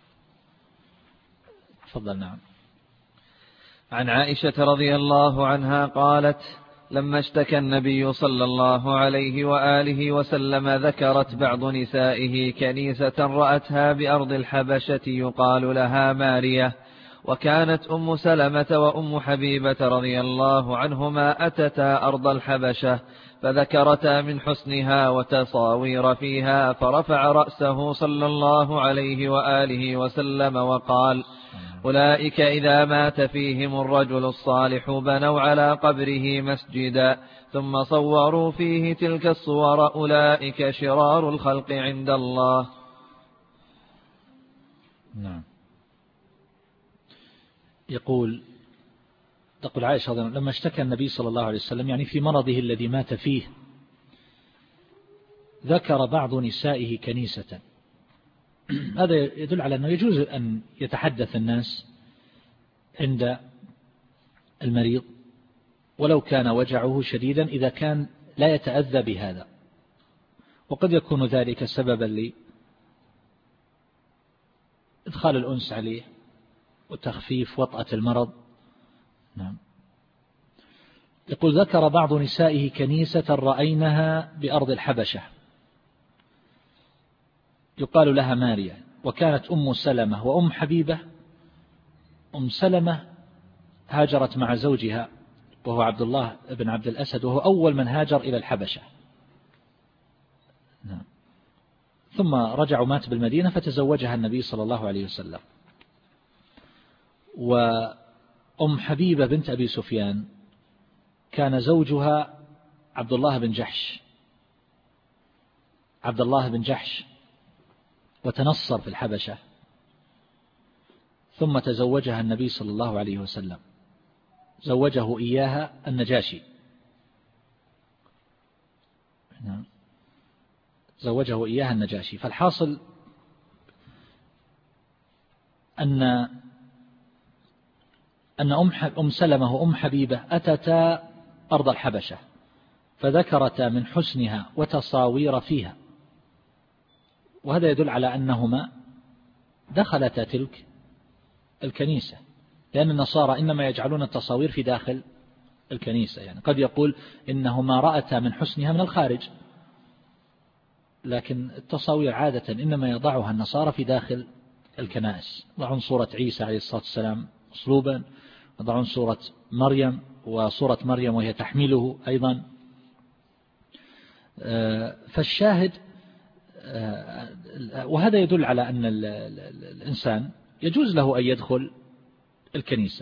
تفضل. نعم. عن عائشة رضي الله عنها قالت لما اشتكى النبي صلى الله عليه وآله وسلم ذكرت بعض نسائه كنيسة رأتها بأرض الحبشة يقال لها مارية، وكانت أم سلمة وأم حبيبة رضي الله عنهما أتتا أرض الحبشة فذكرتا من حسنها وتصاوير فيها، فرفع رأسه صلى الله عليه وآله وسلم وقال أولئك إذا مات فيهم الرجل الصالح بنوا على قبره مسجدا ثم صوروا فيه تلك الصور، أولئك شرار الخلق عند الله. نعم. يقول تقول عائشة لما اشتكى النبي صلى الله عليه وسلم يعني في مرضه الذي مات فيه، ذكر بعض نسائه كنيسة. هذا يدل على أنه يجوز أن يتحدث الناس عند المريض ولو كان وجعه شديدا إذا كان لا يتأذى بهذا، وقد يكون ذلك سببا لإدخال الأنس عليه وتخفيف وطأة المرض نعم. يقول ذكر بعض نسائه كنيسة رأينها بأرض الحبشة يقال لها ماريا، وكانت أم سلمة وأم حبيبة. أم سلمة هاجرت مع زوجها وهو عبد الله بن عبد الأسد، وهو أول من هاجر إلى الحبشة. نعم. ثم رجع ومات بالمدينة فتزوجها النبي صلى الله عليه وسلم. وأم حبيبة بنت أبي سفيان كان زوجها عبد الله بن جحش عبد الله بن جحش وتنصر في الحبشة، ثم تزوجها النبي صلى الله عليه وسلم، زوجه إياها النجاشي. نعم. زوجه إياها النجاشي. فالحاصل أن أن أم أم سلمة وأم حبيبة أتتا أرض الحبشة فذكرتا من حسنها وتصاوير فيها، وهذا يدل على أنهما دخلتا تلك الكنيسة، لأن النصارى إنما يجعلون التصاوير في داخل الكنيسة. يعني قد يقول إنهما رأتا من حسنها من الخارج، لكن التصاوير عادة إنما يضعها النصارى في داخل الكنائس، يضعون صورة عيسى عليه الصلاة والسلام مصلوبا، يضعون صورة مريم وصورة مريم وهي تحمله أيضا. فالشاهد، وهذا يدل على أن الإنسان يجوز له أن يدخل الكنيسة.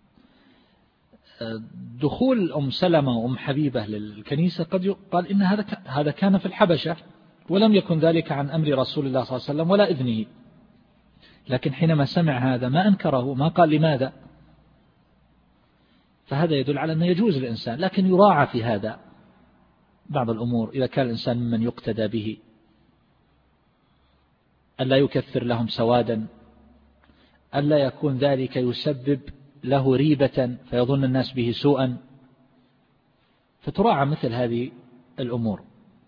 دخول أم سلمة وأم حبيبة للكنيسة قد يقال إن هذا هذا كان في الحبشة ولم يكن ذلك عن أمر رسول الله صلى الله عليه وسلم ولا إذنه، لكن حينما سمع هذا ما أنكره، ما قال لماذا. فهذا يدل على أنه يجوز الإنسان، لكن يراعى في هذا بعض الأمور. إذا كان الإنسان ممن يقتدى به ألا يكثر لهم سوادا، ألا يكون ذلك يسبب له ريبة فيظن الناس به سوءا، فتراعى مثل هذه الأمور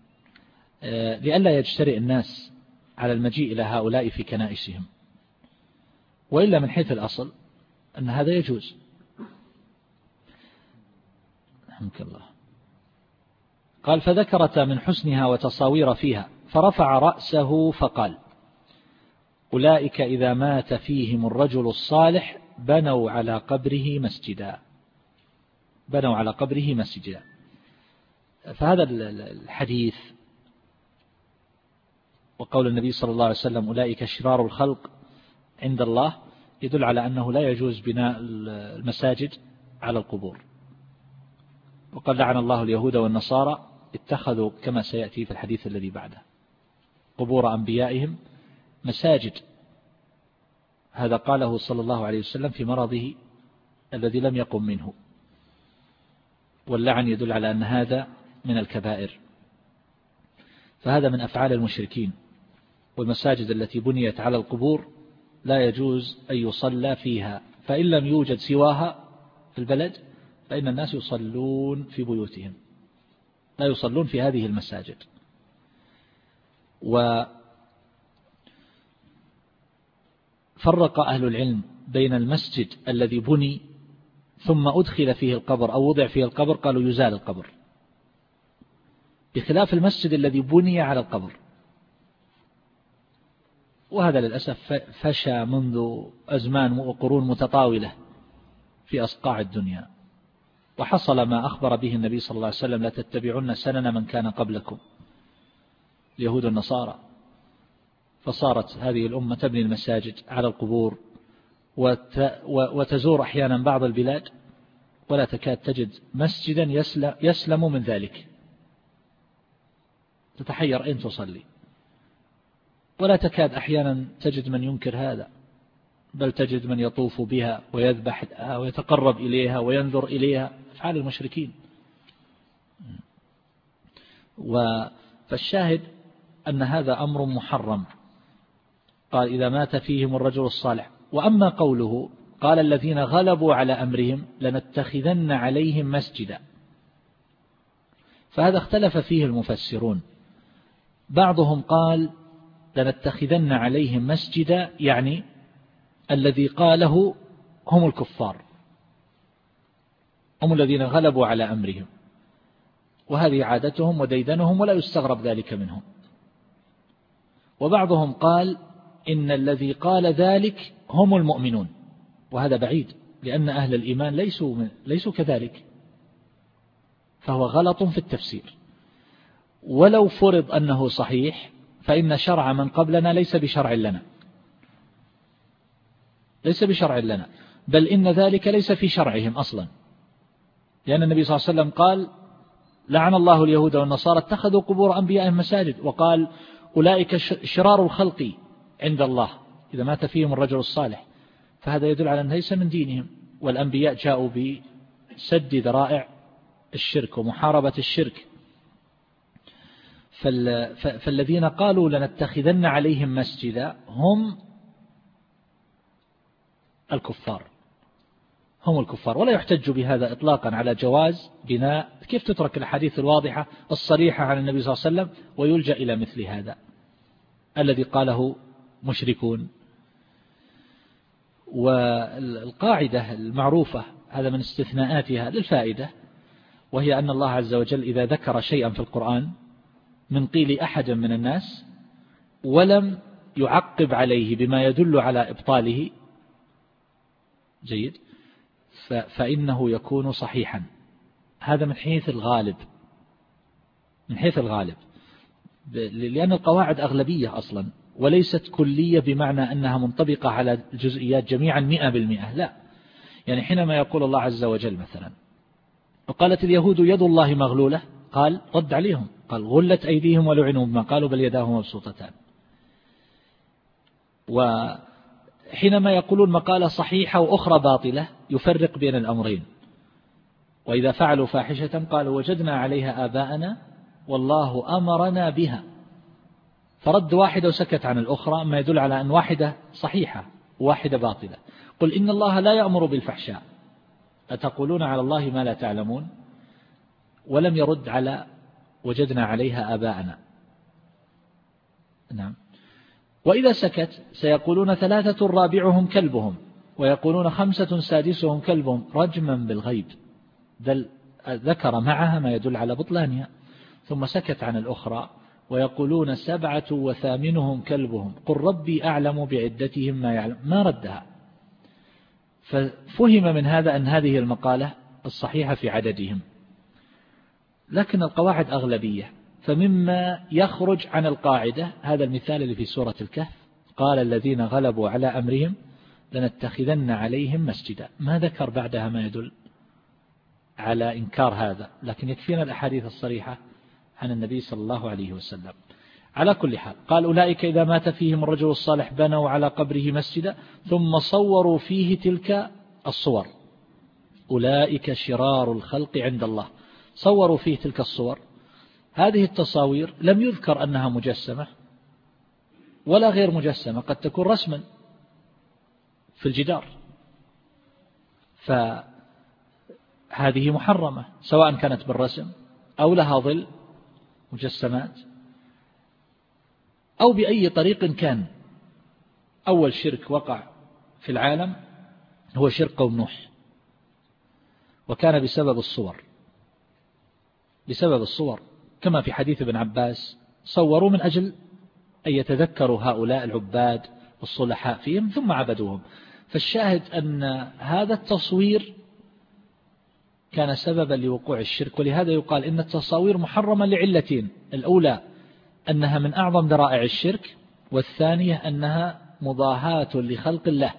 لئلا يجترئ الناس على المجيء إلى هؤلاء في كنائسهم. وإلا من حيث الأصل أن هذا يجوز. رحمك الله. قال فذكرت من حسنها وتصاوير فيها فرفع رأسه فقال أولئك إذا مات فيهم الرجل الصالح بنوا على قبره مسجدا بنوا على قبره مسجدا. فهذا الحديث وقول النبي صلى الله عليه وسلم أولئك شرار الخلق عند الله يدل على أنه لا يجوز بناء المساجد على القبور. وقد لعن الله اليهود والنصارى اتخذوا كما سيأتي في الحديث الذي بعده قبور أنبيائهم مساجد. هذا قاله صلى الله عليه وسلم في مرضه الذي لم يقم منه، واللعن يدل على أن هذا من الكبائر. فهذا من أفعال المشركين، والمساجد التي بنيت على القبور لا يجوز أن يصلى فيها، فإن لم يوجد سواها في البلد فإن الناس يصلون في بيوتهم، لا يصلون في هذه المساجد. وفرق أهل العلم بين المسجد الذي بني ثم أدخل فيه القبر أو وضع فيه القبر، قالوا يزال القبر، بخلاف المسجد الذي بني على القبر. وهذا للأسف فشى منذ أزمان وقرون متطاولة في أصقاع الدنيا، وحصل ما أخبر به النبي صلى الله عليه وسلم لا تتبعون سنن من كان قبلكم اليهود والنصارى. فصارت هذه الأمة تبني المساجد على القبور وتزور أحيانا بعض البلاد ولا تكاد تجد مسجدا يسلم من ذلك، تتحير أين تصلي، ولا تكاد أحيانا تجد من ينكر هذا، بل تجد من يطوف بها ويذبح ويتقرب إليها وينظر إليها، أفعال المشركين. فالشاهد أن هذا أمر محرم. قال إذا مات فيهم الرجل الصالح. وأما قوله قال الذين غلبوا على أمرهم لنتخذن عليهم مسجدا، فهذا اختلف فيه المفسرون. بعضهم قال لنتخذن عليهم مسجدا يعني الذي قاله هم الكفار، هم الذين غلبوا على أمرهم، وهذه عادتهم وديدنهم ولا يستغرب ذلك منهم. وبعضهم قال إن الذي قال ذلك هم المؤمنون، وهذا بعيد، لأن أهل الإيمان ليسوا, ليسوا كذلك، فهو غلط في التفسير. ولو فرض أنه صحيح فإن شرع من قبلنا ليس بشرع لنا، ليس بشرع لنا، بل إن ذلك ليس في شرعهم أصلا، لأن النبي صلى الله عليه وسلم قال لعن الله اليهود والنصارى اتخذوا قبور أنبيائهم مساجد، وقال أولئك شرار الخلق عند الله إذا مات فيهم الرجل الصالح، فهذا يدل على أنه ليس من دينهم. والأنبياء جاءوا بسد ذرائع الشرك ومحاربة الشرك. فالذين قالوا لنتخذن عليهم مسجدا هم الكفار، هم الكفار، ولا يحتج بهذا إطلاقا على جواز بناء. كيف تترك الحديث الواضحة الصريحة عن النبي صلى الله عليه وسلم ويلجأ إلى مثل هذا الذي قاله مشركون؟ والقاعدة المعروفة هذا من استثناءاتها للفائدة، وهي أن الله عز وجل إذا ذكر شيئا في القرآن من قيل أحد من الناس ولم يعقب عليه بما يدل على إبطاله جيد فإنه يكون صحيحا. هذا من حيث الغالب، من حيث الغالب، لأن القواعد أغلبية أصلا وليست كلية بمعنى أنها منطبقة على الجزئيات جميعا مئة بالمئة، لا. يعني حينما يقول الله عز وجل مثلا وقالت اليهود يد الله مغلولة، قال رد عليهم قال غلت أيديهم ولعنوا بما قالوا بل يداه مبسوطتان. وحينما يقولون مقالة صحيحة وأخرى باطلة يفرق بين الأمرين. وإذا فعلوا فاحشة قالوا وجدنا عليها آباءنا والله أمرنا بها، فرد واحدة وسكت عن الأخرى، ما يدل على أن واحدة صحيحة وواحدة باطلة. قل إن الله لا يأمر بالفحشاء أتقولون على الله ما لا تعلمون، ولم يرد على وجدنا عليها آباءنا. نعم. وإذا سكت سيقولون ثلاثة رابعهم كلبهم ويقولون خمسة سادسهم كلبهم رجما بالغيب، بل ذكر معها ما يدل على بطلانها، ثم سكت عن الأخرى ويقولون سبعة وثامنهم كلبهم قل ربي أعلم بعدتهم ما يعلم، ما ردها. ففهم من هذا أن هذه المقالة الصحيحة في عددهم، لكن القواعد أغلبية. فمما يخرج عن القاعدة هذا المثال اللي في سورة الكهف، قال الذين غلبوا على أمرهم لنتخذن عليهم مسجدا، ما ذكر بعدها ما يدل على إنكار هذا، لكن يكفينا الأحاديث الصريحة عن النبي صلى الله عليه وسلم. على كل حال قال أولئك إذا مات فيهم الرجل الصالح بنوا على قبره مسجدا ثم صوروا فيه تلك الصور، أولئك شرار الخلق عند الله. صوروا فيه تلك الصور، هذه التصاوير لم يذكر أنها مجسمة ولا غير مجسمة، قد تكون رسما في الجدار، فهذه محرمة سواء كانت بالرسم أو لها ظل مجسمات أو بأي طريق كان. أول شرك وقع في العالم هو شرك قوم نوح، وكان بسبب الصور، بسبب الصور كما في حديث ابن عباس صوروا من أجل أن يتذكروا هؤلاء العباد والصلحاء فيهم ثم عبدوهم. فالشاهد أن هذا التصوير كان سببا لوقوع الشرك، ولهذا يقال إن التصاوير محرمة لعلتين: الأولى أنها من أعظم ذرائع الشرك، والثانية أنها مضاهاة لخلق الله.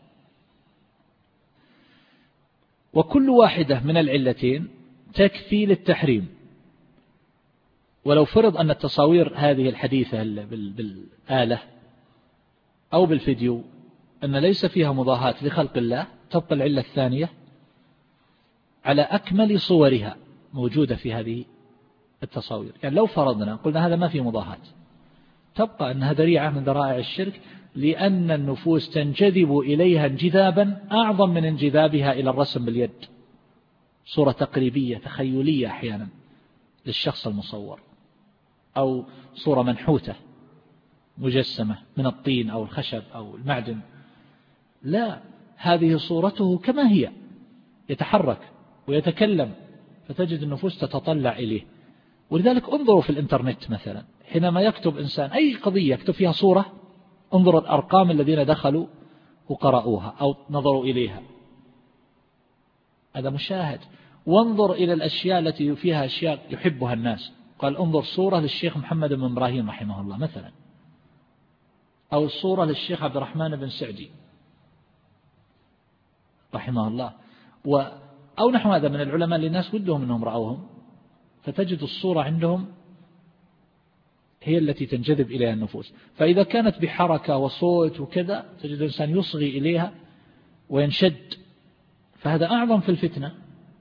وكل واحدة من العلتين تكفي للتحريم. ولو فرض أن التصاوير هذه الحديثة بالآلة أو بالفيديو أن ليس فيها مضاهاة لخلق الله، تبقى العلة الثانية على أكمل صورها موجودة في هذه التصاوير. يعني لو فرضنا قلنا هذا ما فيه مضاهاة، تبقى أنها ذريعة من ذرائع الشرك، لأن النفوس تنجذب إليها انجذابا أعظم من انجذابها إلى الرسم باليد، صورة تقريبية تخيلية أحيانا للشخص المصور، أو صورة منحوتة مجسمة من الطين أو الخشب أو المعدن. لا، هذه صورته كما هي، يتحرك ويتكلم، فتجد النفوس تتطلع إليه. ولذلك انظروا في الإنترنت مثلا، حينما يكتب إنسان أي قضية يكتب فيها صورة، انظروا الأرقام الذين دخلوا وقرأوها أو نظروا إليها، هذا مشاهد. وانظر إلى الأشياء التي فيها أشياء يحبها الناس، قال انظر صورة للشيخ محمد بن إبراهيم رحمه الله مثلا، أو صورة للشيخ عبد الرحمن بن سعدي رحمه الله، و أو نحو هذا من العلماء اللي الناس ودهم أنهم رأوهم، فتجد الصورة عندهم هي التي تنجذب إليها النفوس. فإذا كانت بحركة وصوت وكذا تجد الإنسان يصغي إليها وينشد، فهذا أعظم في الفتنة.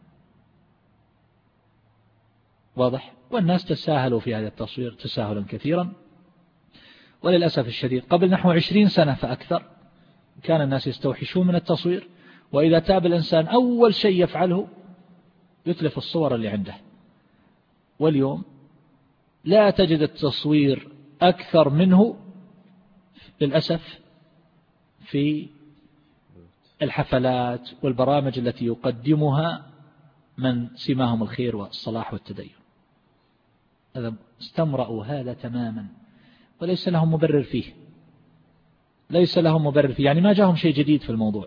واضح؟ والناس تساهلوا في هذا التصوير تساهلا كثيرا، وللأسف الشديد قبل نحو عشرين سنة فأكثر كان الناس يستوحشون من التصوير، وإذا تاب الإنسان أول شيء يفعله يتلف الصور اللي عنده. واليوم لا تجد التصوير أكثر منه للأسف في الحفلات والبرامج التي يقدمها من سماهم الخير والصلاح والتدين. هذا استمرأوا هذا تماما، وليس لهم مبرر فيه، ليس لهم مبرر فيه، يعني ما جاهم شيء جديد في الموضوع.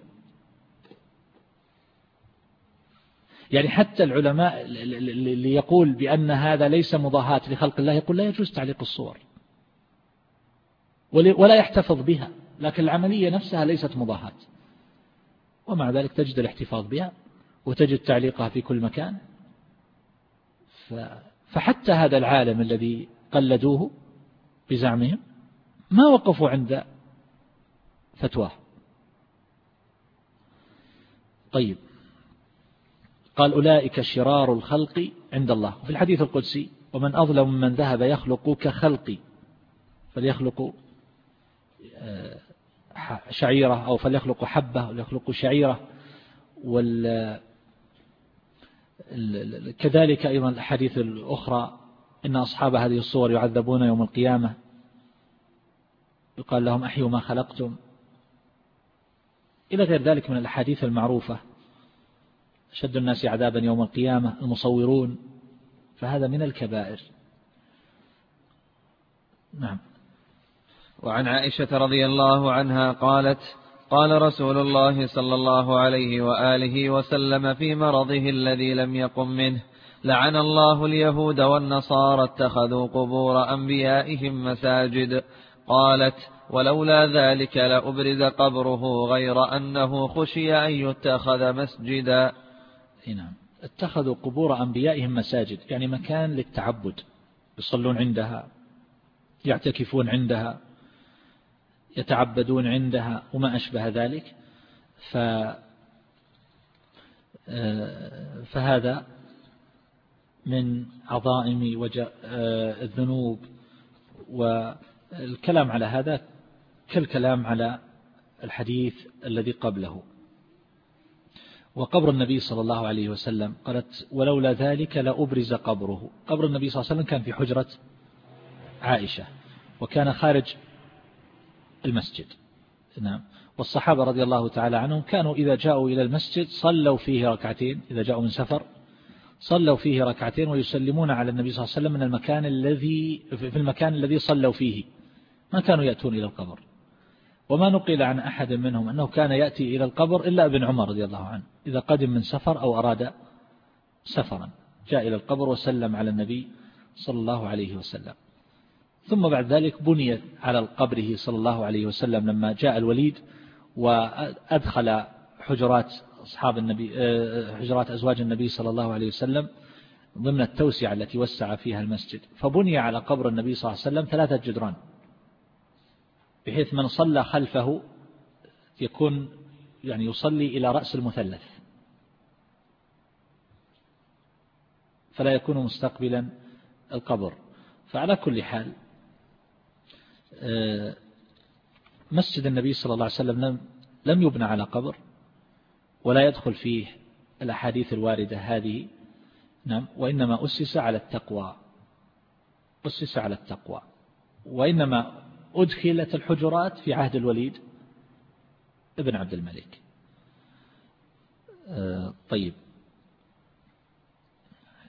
يعني حتى العلماء اللي يقول بأن هذا ليس مضاهاة لخلق الله يقول لا يجوز تعليق الصور ولا يحتفظ بها، لكن العملية نفسها ليست مضاهاة، ومع ذلك تجد الاحتفاظ بها وتجد تعليقها في كل مكان. فحتى هذا العالم الذي قلدوه بزعمهم ما وقفوا عند فتواه. طيب، قال أولئك شرار الخلق عند الله. وفي الحديث القدسي ومن أظلم من ذهب يخلق كخلقي فليخلق شعيرة أو فليخلق حبة وليخلق شعيرة. وال كذلك أيضا الحديث الأخرى إن أصحاب هذه الصور يعذبون يوم القيامة، يقال لهم أحيوا ما خلقتم، إلى غير ذلك من الأحاديث المعروفة. شد الناس عذابا يوم القيامة المصورون، فهذا من الكبائر. نعم. وعن عائشة رضي الله عنها قالت: قال رسول الله صلى الله عليه وآله وسلم في مرضه الذي لم يقم منه: لعن الله اليهود والنصارى اتخذوا قبور أنبيائهم مساجد. قالت: ولولا ذلك لأبرز قبره غير أنه خشي أن يتخذ مسجدا. نعم، اتخذوا قبور أنبيائهم مساجد، يعني مكان للتعبد، يصلون عندها، يعتكفون عندها، يتعبدون عندها وما أشبه ذلك. ف... فهذا من عظائم وج... الذنوب. والكلام على هذا كالكلام على الحديث الذي قبله. وقبر النبي صلى الله عليه وسلم قالت: ولولا ذلك لأبرز قبره. قبر النبي صلى الله عليه وسلم كان في حجرة عائشة، وكان خارج المسجد. نعم. والصحابة رضي الله تعالى عنهم كانوا إذا جاءوا إلى المسجد صلوا فيه ركعتين، إذا جاءوا من سفر صلوا فيه ركعتين ويسلمون على النبي صلى الله عليه وسلم من المكان الذي في المكان الذي صلوا فيه، ما كانوا يأتون إلى القبر. وما نقل عن أحد منهم أنه كان يأتي إلى القبر إلا ابن عمر رضي الله عنه، إذا قدم من سفر أو أراد سفرا جاء إلى القبر وسلم على النبي صلى الله عليه وسلم. ثم بعد ذلك بني على قبره صلى الله عليه وسلم لما جاء الوليد وأدخل حجرات أصحاب النبي حجرات أزواج النبي صلى الله عليه وسلم ضمن التوسعة التي وسع فيها المسجد، فبني على قبر النبي صلى الله عليه وسلم ثلاثة جدران، بحيث من صلى خلفه يكون يعني يصلي إلى رأس المثلث، فلا يكون مستقبلا القبر. فعلى كل حال مسجد النبي صلى الله عليه وسلم لم يبنى على قبر، ولا يدخل فيه الأحاديث الواردة هذه. نعم. وإنما أسس على التقوى، أسس على التقوى. وإنما أدخلت الحجرات في عهد الوليد ابن عبد الملك. طيب،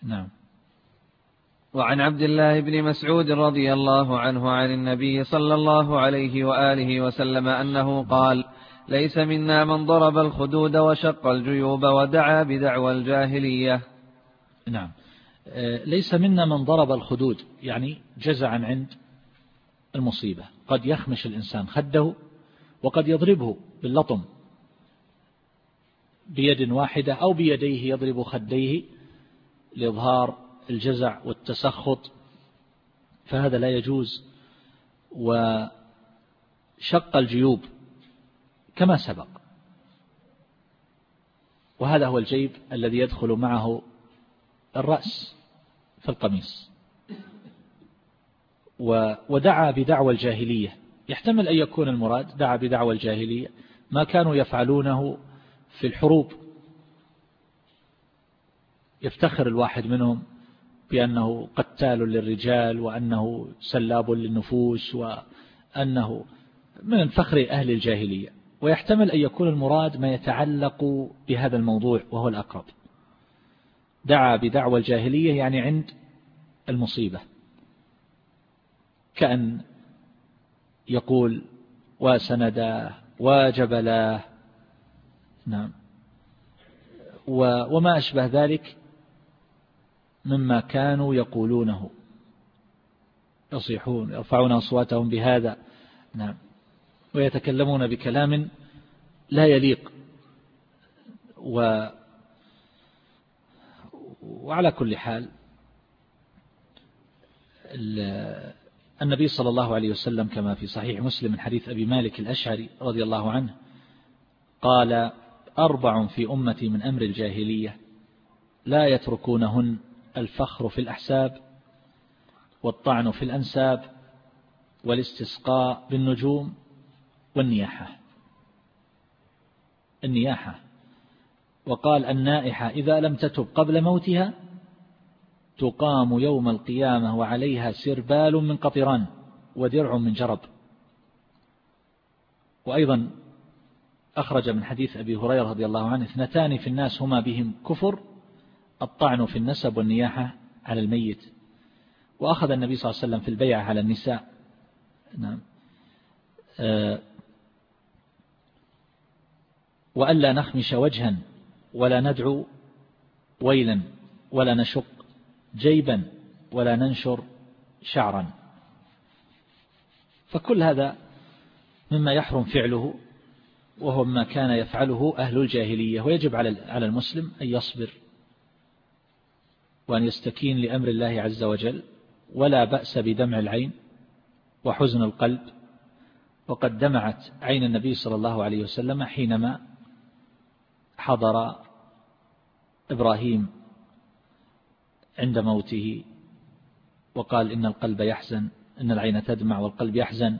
نعم. وعن عبد الله بن مسعود رضي الله عنه عن النبي صلى الله عليه وآله وسلم أنه قال: ليس منا من ضرب الخدود وشق الجيوب ودعا بدعوى الجاهلية. نعم. ليس منا من ضرب الخدود، يعني جزعا عند المصيبة. قد يخمش الإنسان خده وقد يضربه باللطم بيد واحدة أو بيديه يضرب خديه لإظهار الجزع والتسخط، فهذا لا يجوز. وشق الجيوب كما سبق، وهذا هو الجيب الذي يدخل معه الرأس في القميص. ودعا بدعوى الجاهلية، يحتمل أن يكون المراد دعا بدعوى الجاهلية ما كانوا يفعلونه في الحروب، يفتخر الواحد منهم بأنه قتال للرجال وأنه سلاب للنفوس وأنه من الفخر أهل الجاهلية. ويحتمل أن يكون المراد ما يتعلق بهذا الموضوع وهو الأقرب. دعا بدعوى الجاهلية يعني عند المصيبة، كأن يقول وسنداه وجبلاه، نعم، وما أشبه ذلك مما كانوا يقولونه، يصيحون يرفعون أصواتهم بهذا، نعم، ويتكلمون بكلام لا يليق. و وعلى كل حال النبي صلى الله عليه وسلم كما في صحيح مسلم من حديث أبي مالك الأشعري رضي الله عنه قال: أربع في أمتي من أمر الجاهلية لا يتركونهن: الفخر في الأحساب، والطعن في الأنساب، والاستسقاء بالنجوم، والنياحة. النياحة. وقال: النائحة إذا لم تتب قبل موتها تقام يوم القيامة وعليها سربال من قطران ودرع من جرب. وأيضا أخرج من حديث أبي هريرة رضي الله عنه: اثنتان في الناس هما بهم كفر: الطعن في النسب والنياحة على الميت. وأخذ النبي صلى الله عليه وسلم في البيعة على النساء، نعم، أه وألا نخمش وجها ولا ندعو ويلا ولا نشق جيبا ولا ننشر شعرا. فكل هذا مما يحرم فعله، وهو ما كان يفعله أهل الجاهلية. ويجب على المسلم أن يصبر وأن يستكين لأمر الله عز وجل، ولا بأس بدمع العين وحزن القلب. وقد دمعت عين النبي صلى الله عليه وسلم حينما حضر إبراهيم عند موته وقال: إن القلب يحزن، إن العين تدمع والقلب يحزن.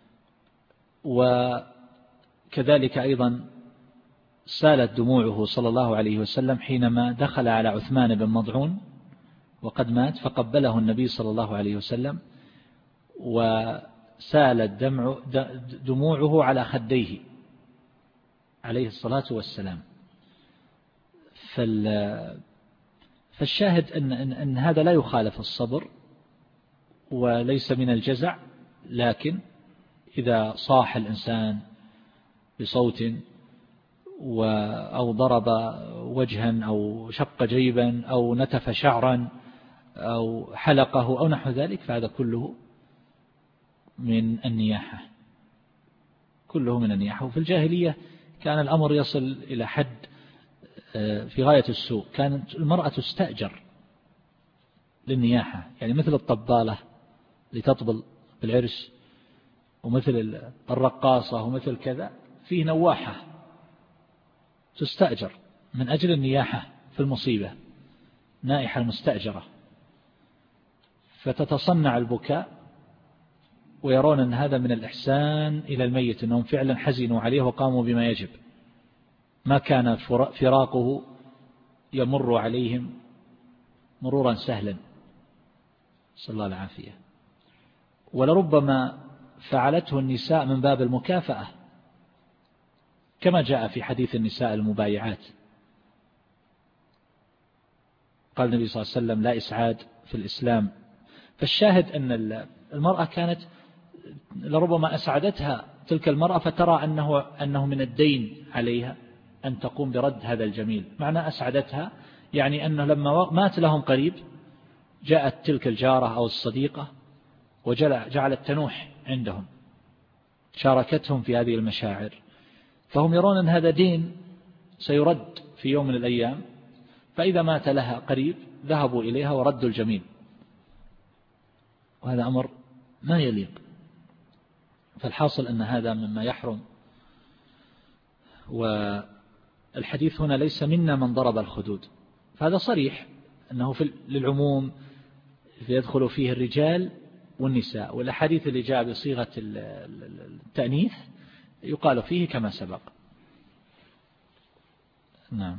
وكذلك أيضا سالت دموعه صلى الله عليه وسلم حينما دخل على عثمان بن مضعون وقد مات، فقبله النبي صلى الله عليه وسلم وسالت دمع دموعه على خديه عليه الصلاة والسلام. فالشاهد أن, أن, أن هذا لا يخالف الصبر وليس من الجزع، لكن إذا صاح الإنسان بصوت أو ضرب وجها أو شق جيبا أو نتف شعرا أو حلقه أو نحو ذلك، فهذا كله من النياحة، كله من النياحة. وفي الجاهلية كان الأمر يصل إلى حد في غاية السوء. كانت المرأة تستأجر للنياحة، يعني مثل الطبالة لتطبل بالعرس، ومثل الرقاصة، ومثل كذا، فيه نواحة تستأجر من أجل النياحة في المصيبة، نائحة المستأجرة، فتتصنع البكاء ويرون أن هذا من الإحسان إلى الميت، أنهم فعلا حزنوا عليه وقاموا بما يجب، ما كان فراقه يمر عليهم مرورا سهلا، صلى الله العافية. ولربما فعلته النساء من باب المكافأة، كما جاء في حديث النساء المبايعات: قال النبي صلى الله عليه وسلم لا إسعاد في الإسلام. فالشاهد أن المرأة كانت لربما أسعدتها تلك المرأة فترى أنه, أنه من الدين عليها أن تقوم برد هذا الجميل. معنى أسعدتها يعني أنه لما مات لهم قريب جاءت تلك الجارة أو الصديقة وجعلت تنوح عندهم، شاركتهم في هذه المشاعر، فهم يرون أن هذا دين سيرد في يوم من الأيام، فإذا مات لها قريب ذهبوا إليها وردوا الجميل، وهذا أمر ما يليق. فالحاصل أن هذا مما يحرم. والحديث هنا ليس منا من ضرب الخدود، فهذا صريح أنه في للعموم يدخل فيه الرجال والنساء، والأحاديث اللي جاء بصيغة التأنيث يقال فيه كما سبق. نعم.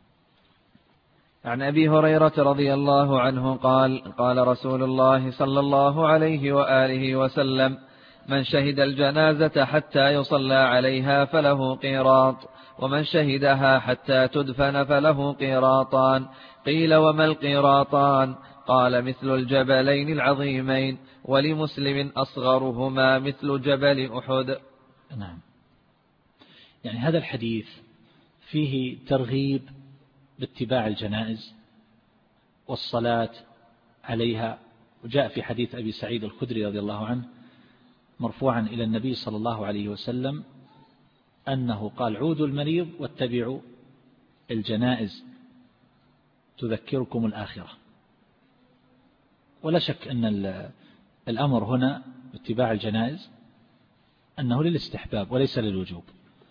عن أبي هريرة رضي الله عنه قال قال رسول الله صلى الله عليه وآله وسلم: من شهد الجنازة حتى يصلى عليها فله قيراط، ومن شهدها حتى تدفن فله قيراطان. قيل: وما القيراطان؟ قال: مثل الجبلين العظيمين، ولمسلم أصغرهما مثل جبل أحد. نعم. يعني هذا الحديث فيه ترغيب باتباع الجنائز والصلاة عليها، وجاء في حديث أبي سعيد الخدري رضي الله عنه مرفوعا إلى النبي صلى الله عليه وسلم أنه قال: عودوا المريض واتبعوا الجنائز تذكركم الآخرة. ولا شك أن الأمر هنا باتباع الجنائز أنه للاستحباب وليس للوجوب.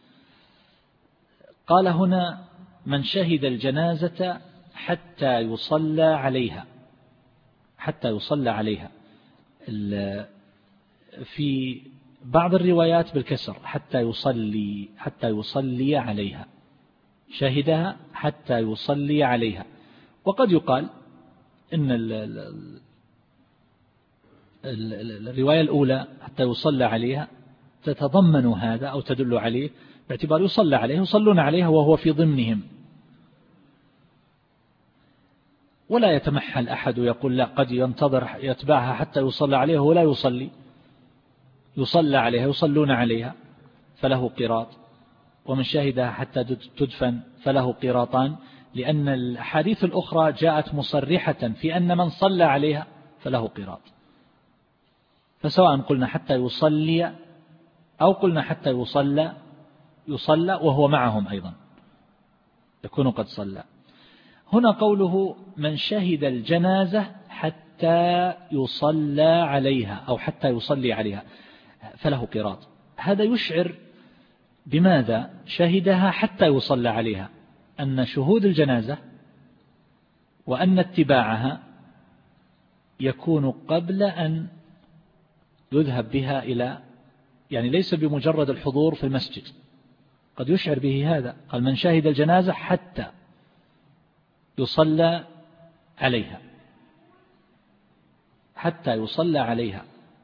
قال هنا: من شهد الجنازة حتى يصلى عليها، حتى يصلى عليها. في بعض الروايات بالكسر: حتى يصلي، حتى يصلي عليها، شهدها حتى يصلي عليها. وقد يقال إن الرواية الأولى حتى يصلى عليها تتضمن هذا أو تدل عليه، باعتبار يصلى عليه، يصلون عليها وهو في ضمنهم، ولا يتمحل أحد ويقول لا، قد ينتظر يتبعها حتى يصلى عليها ولا يصلي، يصلى عليها، يصلون عليها فله قيراط، ومن شهدها حتى تدفن فله قيراطان، لأن الأحاديث الأخرى جاءت مصرحة في أن من صلى عليها فله قيراط. فسواء قلنا حتى يصلي أو قلنا حتى يصلى، يصلى وهو معهم أيضا يكون قد صلى. هنا قوله: من شهد الجنازة حتى يصلى عليها أو حتى يصلي عليها فله قيراط، هذا يشعر بماذا؟ شهدها حتى يصلى عليها، أن شهود الجنازة وأن اتباعها يكون قبل أن يذهب بها إلى، يعني ليس بمجرد الحضور في المسجد، قد يشعر به هذا. قال: من شهد الجنازة حتى يصلى عليها، حتى يصلى عليها.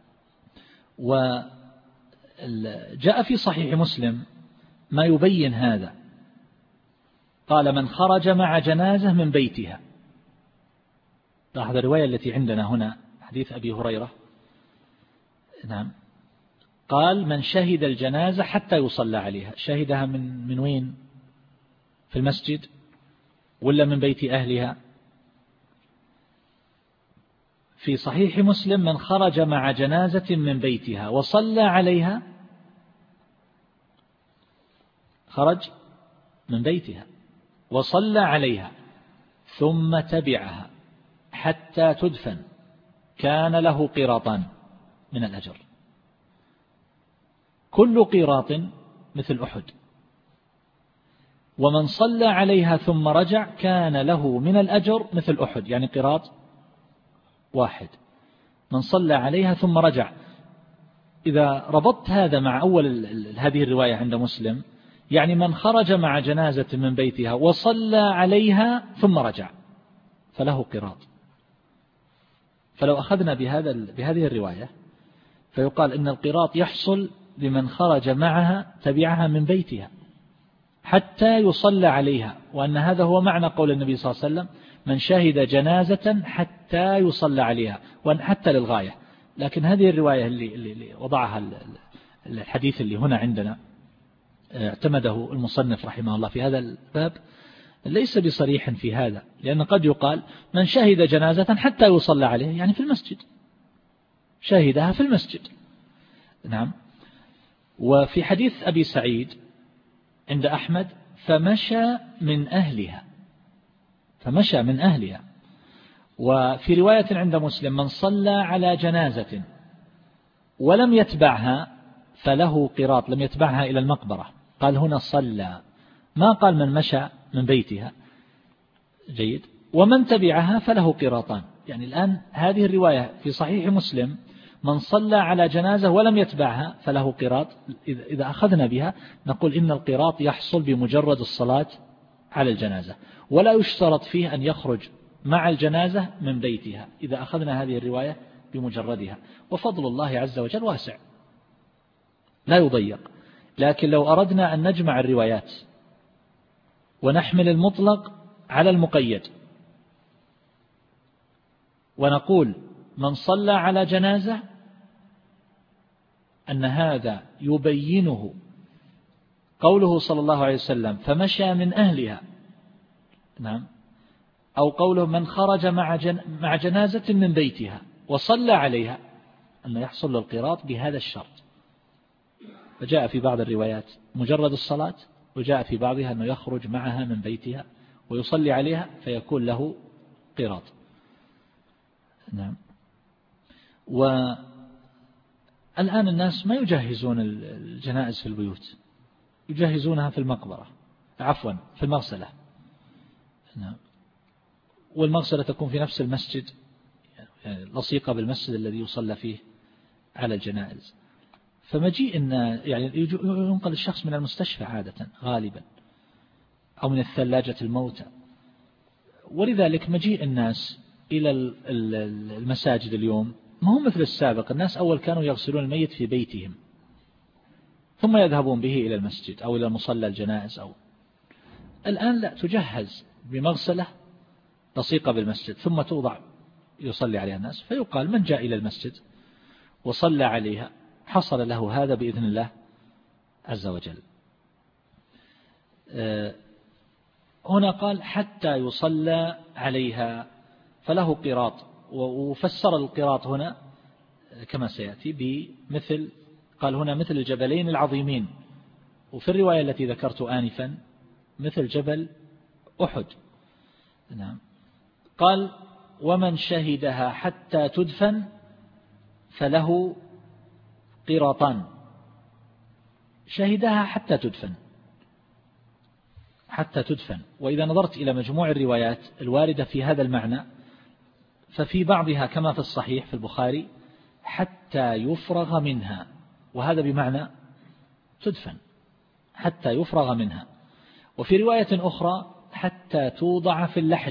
وجاء في صحيح مسلم ما يبين هذا، قال: من خرج مع جنازة من بيتها. لاحظ الرواية التي عندنا هنا حديث أبي هريرة. نعم. قال: من شهد الجنازة حتى يصلى عليها، شهدها من من وين؟ في المسجد ولا من بيت أهلها؟ في صحيح مسلم: من خرج مع جنازة من بيتها وصلى عليها، خرج من بيتها وصلى عليها ثم تبعها حتى تدفن كان له قيراطان من الأجر، كل قيراط مثل أحد. ومن صلى عليها ثم رجع كان له من الأجر مثل أحد، يعني قيراط واحد. من صلى عليها ثم رجع، إذا ربطت هذا مع أول هذه الرواية عند مسلم، يعني من خرج مع جنازة من بيتها وصلى عليها ثم رجع فله قيراط. فلو أخذنا بهذا بهذه الرواية فيقال إن القيراط يحصل لمن خرج معها تبعها من بيتها حتى يصلى عليها، وأن هذا هو معنى قول النبي صلى الله عليه وسلم: من شهد جنازة حتى يصلى عليها، وحتى للغاية. لكن هذه الرواية اللي, اللي وضعها الحديث اللي هنا عندنا اعتمده المصنف رحمه الله في هذا الباب ليس بصريح في هذا، لأن قد يقال من شهد جنازة حتى يصلى عليها، يعني في المسجد، شهدها في المسجد. نعم. وفي حديث أبي سعيد عند أحمد فمشى من أهلها، فمشى من أهلها. وفي رواية عند مسلم من صلى على جنازة ولم يتبعها فله قراط، لم يتبعها إلى المقبرة، قال هنا صلى، ما قال من مشى من بيتها. جيد. ومن تبعها فله قراطان. يعني الآن هذه الرواية في صحيح مسلم من صلى على جنازة ولم يتبعها فله قراط، إذا أخذنا بها نقول إن القراط يحصل بمجرد الصلاة على الجنازة، ولا يشترط فيه أن يخرج مع الجنازة من بيتها، إذا أخذنا هذه الرواية بمجردها. وفضل الله عز وجل واسع لا يضيق. لكن لو أردنا أن نجمع الروايات ونحمل المطلق على المقيد ونقول من صلى على جنازة أن هذا يبينه قوله صلى الله عليه وسلم فمشى من أهلها، نعم، أو قوله من خرج مع جن مع جنازة من بيتها وصلى عليها، أن يحصل له القراط بهذا الشرط. فجاء في بعض الروايات مجرد الصلاة، وجاء في بعضها أنه يخرج معها من بيتها ويصلي عليها فيكون له قراط. نعم. والآن الناس ما يجهزون الجنائز في البيوت، يجهزونها في المقبرة، عفوا في المغسلة. نعم. والمغسلة تكون في نفس المسجد، يعني لصيقة بالمسجد الذي يصلى فيه على الجنائز. فمجيء إن يعني ينقل الشخص من المستشفى عادة غالبا أو من الثلاجة الموتى، ولذلك مجيء الناس إلى المساجد اليوم ما هم مثل السابق. الناس أول كانوا يغسلون الميت في بيتهم ثم يذهبون به إلى المسجد أو إلى مصلى الجنائز، أو الآن لا، تجهز بمغسلة لصيقة بالمسجد ثم توضع يصلي عليها الناس، فيقال من جاء إلى المسجد وصلى عليها حصل له هذا بإذن الله عز وجل. هنا قال حتى يصلى عليها فله قراط، وفسر القراط هنا كما سيأتي بمثل، قال هنا مثل الجبلين العظيمين، وفي الرواية التي ذكرت آنفا مثل جبل أحد. نعم. قال ومن شهدها حتى تدفن فله قراطان. شهدها حتى تدفن، حتى تدفن. وإذا نظرت إلى مجموع الروايات الواردة في هذا المعنى ففي بعضها كما في الصحيح في البخاري حتى يفرغ منها، وهذا بمعنى تدفن حتى يفرغ منها. وفي رواية أخرى حتى توضع في اللحد،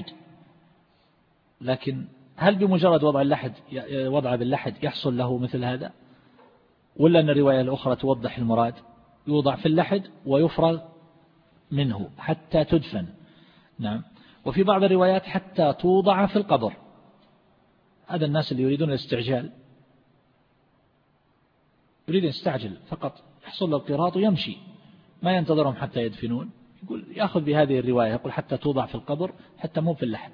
لكن هل بمجرد وضع اللحد وضع باللحد يحصل له مثل هذا، ولا أن الرواية الأخرى توضح المراد؟ يوضع في اللحد ويفرغ منه حتى تدفن. نعم. وفي بعض الروايات حتى توضع في القبر. هذا الناس اللي يريدون الاستعجال، يريد يستعجل فقط يحصل له القراط ويمشي، ما ينتظرهم حتى يدفنون، يقول يأخذ بهذه الرواية، يقول حتى توضع في القبر، حتى مو في اللحد،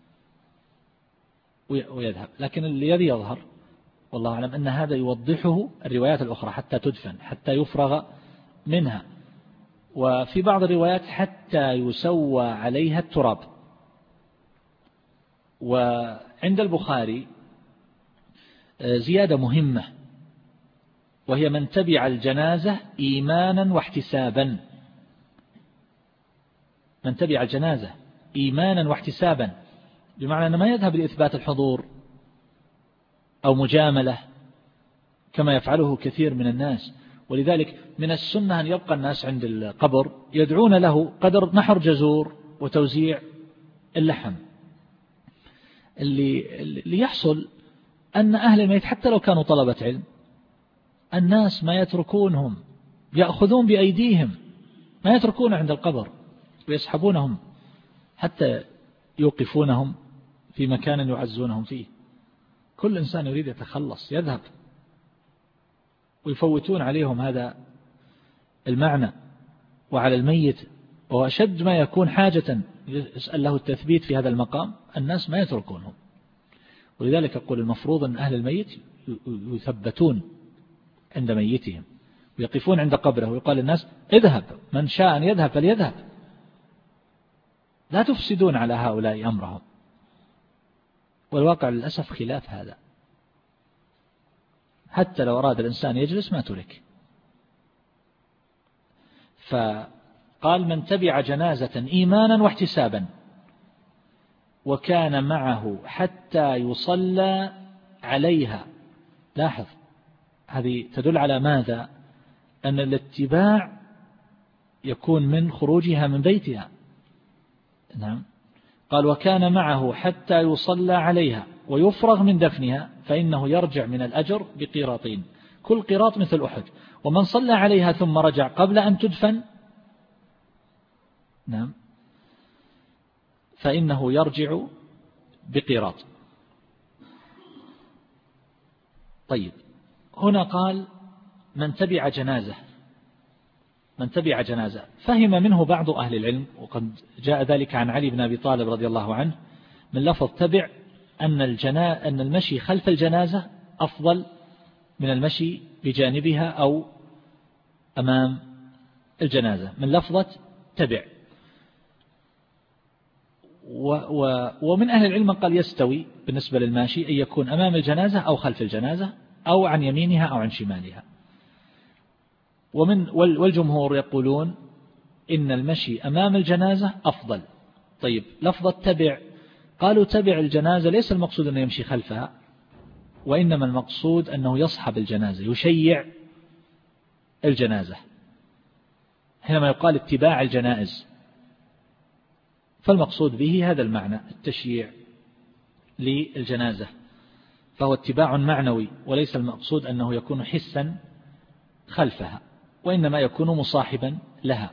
ويذهب. لكن الذي يظهر والله أعلم أن هذا يوضحه الروايات الأخرى حتى تدفن حتى يفرغ منها. وفي بعض الروايات حتى يسوى عليها التراب. وعند البخاري زيادة مهمة، وهي من تبع الجنازة إيمانا واحتسابا. من تبع الجنازة إيمانا واحتسابا، بمعنى أنه ما يذهب لإثبات الحضور أو مجاملة كما يفعله كثير من الناس. ولذلك من السنة أن يبقى الناس عند القبر يدعون له قدر نحر جزور وتوزيع اللحم، اللي, اللي يحصل أن أهل الميت حتى لو كانوا طلبة علم الناس ما يتركونهم، يأخذون بأيديهم، ما يتركون عند القبر ويسحبونهم حتى يوقفونهم في مكان يعزونهم فيه. كل إنسان يريد يتخلص يذهب، ويفوتون عليهم هذا المعنى. وعلى الميت وأشد ما يكون حاجة يسأل له التثبيت في هذا المقام الناس ما يتركونهم. ولذلك أقول المفروض أن أهل الميت يثبتون عند ميتهم ويقفون عند قبره ويقال للناس اذهب، من شاء أن يذهب فليذهب، لا تفسدون على هؤلاء أمرهم. والواقع للأسف خلاف هذا، حتى لو أراد الإنسان يجلس ما ترك. فقال من تبع جنازة إيمانا واحتسابا وكان معه حتى يصلى عليها. لاحظ هذه تدل على ماذا؟ أن الاتباع يكون من خروجها من بيتها. نعم. قال وكان معه حتى يصلى عليها ويفرغ من دفنها فإنه يرجع من الأجر بقيراطين، كل قيراط مثل أحد. ومن صلى عليها ثم رجع قبل أن تدفن نعم فإنه يرجع بقيراط. طيب هنا قال من تبع جنازة، من تبع جنازة فهم منه بعض أهل العلم، وقد جاء ذلك عن علي بن أبي طالب رضي الله عنه من لفظ تبع أن الجنا أن المشي خلف الجنازة أفضل من المشي بجانبها أو أمام الجنازة، من لفظة تبع. و و ومن أهل العلم قال يستوي بالنسبة للماشي أن يكون أمام الجنازة أو خلف الجنازة أو عن يمينها أو عن شمالها. ومن والجمهور يقولون إن المشي أمام الجنازة أفضل. طيب لفظة تبع، قالوا تبع الجنازة ليس المقصود أنه يمشي خلفها، وإنما المقصود أنه يصحب الجنازة يشيع الجنازة. حينما يقال اتباع الجنائز فالمقصود به هذا المعنى التشييع للجنازة، فهو اتباع معنوي وليس المقصود أنه يكون حسا خلفها، وإنما يكون مصاحبا لها.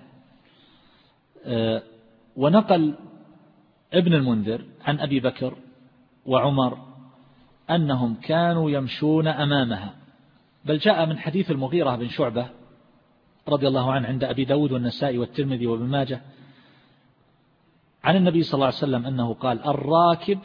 ونقل ابن المنذر عن أبي بكر وعمر أنهم كانوا يمشون أمامها، بل جاء من حديث المغيرة بن شعبة رضي الله عنه عند أبي داود والنسائي والترمذي وابن ماجه عن النبي صلى الله عليه وسلم أنه قال الراكب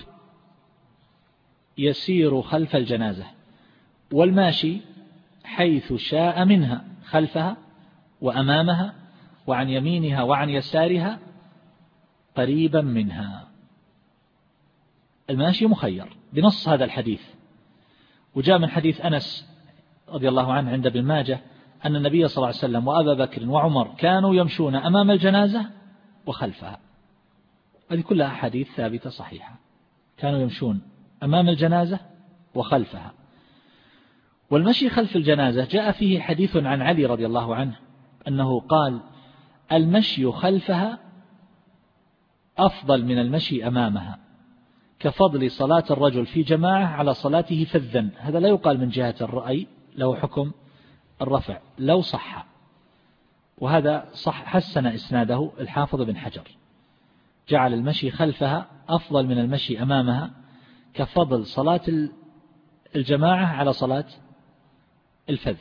يسير خلف الجنازة والماشي حيث شاء منها، خلفها وأمامها وعن يمينها وعن يسارها قريبا منها. الماشي مخير بنص هذا الحديث. وجاء من حديث أنس رضي الله عنه عند ابن ماجه أن النبي صلى الله عليه وسلم وأبا بكر وعمر كانوا يمشون أمام الجنازة وخلفها. هذه كلها أحاديث ثابتة صحيحة، كانوا يمشون أمام الجنازة وخلفها. والمشي خلف الجنازة جاء فيه حديث عن علي رضي الله عنه أنه قال المشي خلفها أفضل من المشي أمامها، كفضل صلاة الرجل في جماعة على صلاته فذا. هذا لا يقال من جهة الرأي، له حكم الرفع لو صح، وهذا صح حسن إسناده الحافظ بن حجر، جعل المشي خلفها أفضل من المشي أمامها كفضل صلاة الجماعة على صلاة الفذ.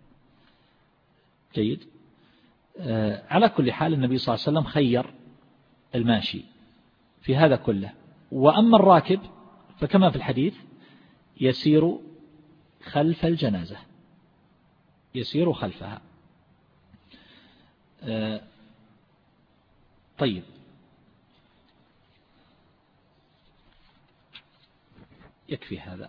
جيد. آه على كل حال النبي صلى الله عليه وسلم خير الماشي في هذا كله. وأما الراكب فكما في الحديث يسير خلف الجنازة، يسير خلفها. آه طيب يكفي هذا.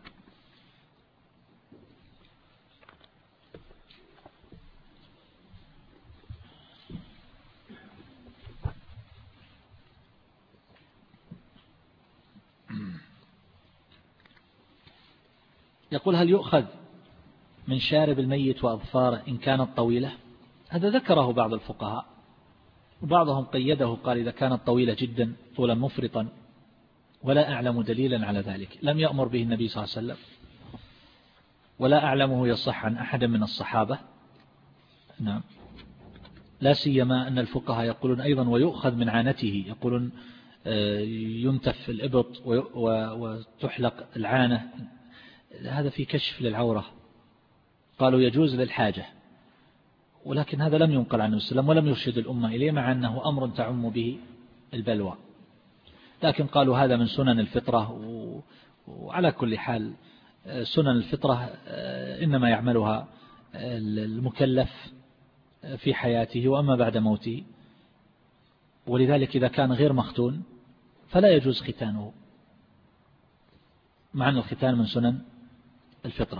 يقول هل يؤخذ من شارب الميت وأظفاره إن كانت طويلة؟ هذا ذكره بعض الفقهاء، وبعضهم قيده قال إذا كانت طويلة جدا طولا مفرطا، ولا أعلم دليلا على ذلك، لم يأمر به النبي صلى الله عليه وسلم، ولا أعلمه يصح عن أحد من الصحابة. نعم. لا سيما أن الفقهاء يقولون أيضا ويؤخذ من عانته، يقولون ينتف الإبط وتحلق العانة، هذا في كشف للعورة، قالوا يجوز للحاجة، ولكن هذا لم ينقل عن النبي صلى الله عليه وسلم ولم يرشد الأمة إليه، مع أنه أمر تعم به البلوى. لكن قالوا هذا من سنن الفطرة، وعلى كل حال سنن الفطرة إنما يعملها المكلف في حياته وأما بعد موته، ولذلك إذا كان غير مختون فلا يجوز ختانه، مع أن الختان من سنن الفطرة.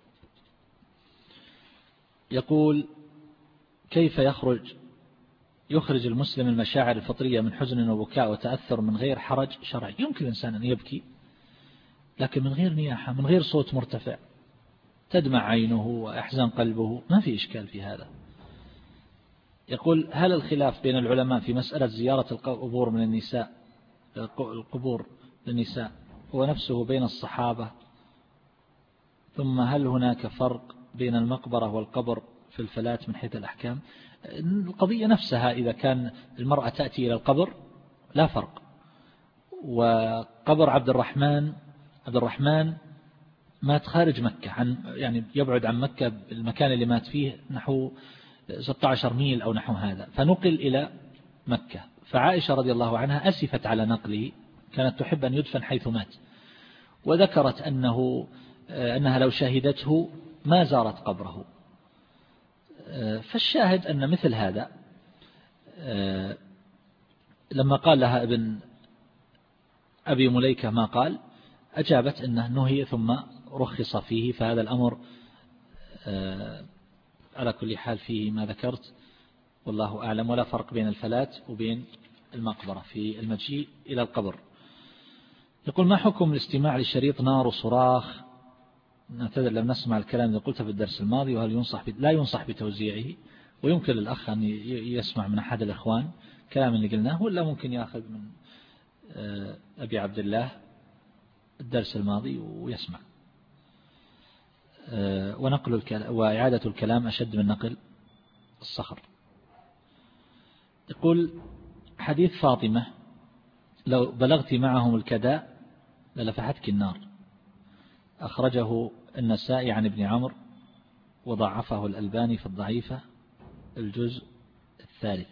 يقول كيف يخرج يخرج المسلم المشاعر الفطرية من حزن وبكاء وتأثر من غير حرج شرعي؟ يمكن الإنسان أن يبكي لكن من غير نياحة، من غير صوت مرتفع، تدمع عينه ويحزن قلبه، ما في إشكال في هذا. يقول هل الخلاف بين العلماء في مسألة زيارة القبور من النساء القبور للنساء هو نفسه بين الصحابة؟ ثم هل هناك فرق بين المقبرة والقبر في الفلاة من حيث الأحكام؟ القضية نفسها، إذا كان المرأة تأتي إلى القبر لا فرق. وقبر عبد الرحمن عبد الرحمن مات خارج مكة، عن يعني يبعد عن مكة المكان اللي مات فيه نحو ستة عشر ميل أو نحو هذا، فنقل إلى مكة. فعائشة رضي الله عنها أسفت على نقله، كانت تحب أن يدفن حيث مات، وذكرت أنه أنها لو شاهدته ما زارت قبره. فالشاهد أن مثل هذا لما قال لها ابن أبي مليكة ما قال، أجابت أنه نهي ثم رخص فيه، فهذا الأمر على كل حال فيه ما ذكرت والله أعلم، ولا فرق بين الفلاة وبين المقبرة في المجيء إلى القبر. يقول ما حكم الاستماع للشريط نار وصراخ؟ نعتذر لم نسمع الكلام الذي قلته في الدرس الماضي، وهل ينصح لا ينصح بتوزيعه؟ ويمكن للأخ أن يسمع من أحد الإخوان كلام اللي قلناه، ولا ممكن يأخذ من أبي عبد الله الدرس الماضي ويسمع. ونقل الكلام وإعادة الكلام أشد من نقل الصخر. يقول حديث فاطمة لو بلغت معهم الكداء للفحتك النار، أخرجه النسائي عن ابن عمرو وضعفه الألباني في الضعيفة الجزء الثالث.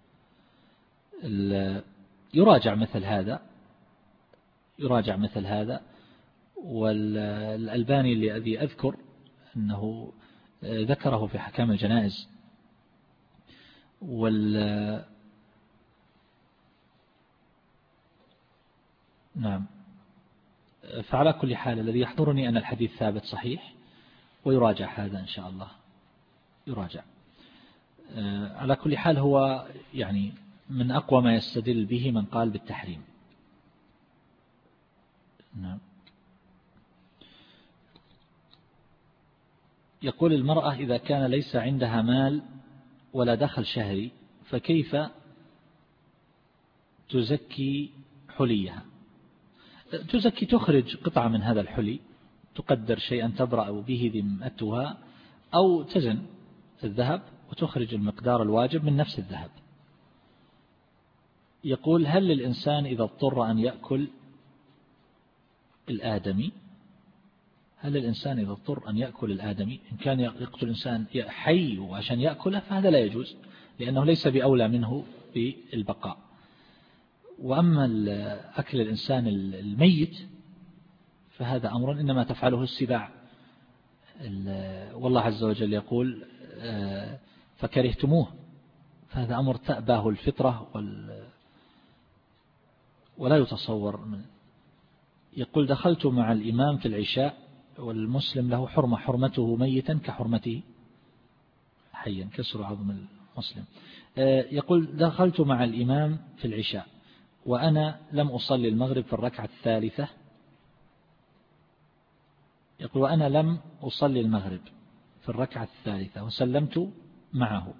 يراجع مثل هذا يراجع مثل هذا والألباني الذي أذكر أنه ذكره في حكام الجنائز. وال نعم فعلى كل حال الذي يحضرني أن الحديث ثابت صحيح، ويراجع هذا إن شاء الله يراجع. على كل حال هو يعني من أقوى ما يستدل به من قال بالتحريم. نعم. يقول المرأة إذا كان ليس عندها مال ولا دخل شهري فكيف تزكي حليها؟ تزكي تخرج قطعة من هذا الحلي، تقدر شيئا تبرأ به ذمتها، أو تزن الذهب وتخرج المقدار الواجب من نفس الذهب. يقول هل للإنسان إذا اضطر أن يأكل الآدمي هل الإنسان إذا اضطر أن يأكل الآدمي إن كان يقتل الإنسان حي وعشان يأكله فهذا لا يجوز، لأنه ليس بأولى منه بالبقاء. وأما أكل الإنسان الميت فهذا أمر إنما تفعله السباع، والله عز وجل يقول فكرهتموه، فهذا أمر تأباه الفطرة ولا يتصور من. يقول دخلت مع الإمام في العشاء والمسلم له حرمة، حرمته ميتا كحرمته حيا، كسر عظم المسلم. يقول دخلت مع الإمام في العشاء وأنا لم أصلي المغرب في الركعة الثالثة يقول وأنا لم أصلي المغرب في الركعة الثالثة وسلمت معه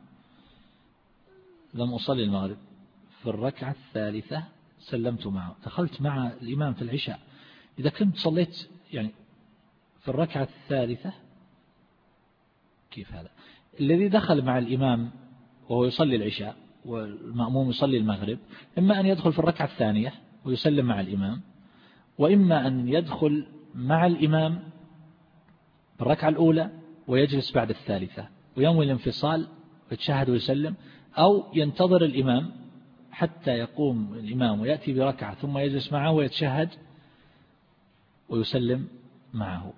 لم أصلي المغرب في الركعة الثالثة سلمت معه. دخلت مع الإمام في العشاء، إذا كنت صليت يعني في الركعة الثالثة كيف هذا؟ الذي دخل مع الإمام وهو يصلي العشاء والمأموم يصلي المغرب، إما أن يدخل في الركعة الثانية ويسلم مع الإمام، وإما أن يدخل مع الإمام بالركعة الأولى ويجلس بعد الثالثة وينوي الانفصال ويتشهد ويسلم، أو ينتظر الإمام حتى يقوم الإمام ويأتي بركعة ثم يجلس معه ويتشهد ويسلم معه.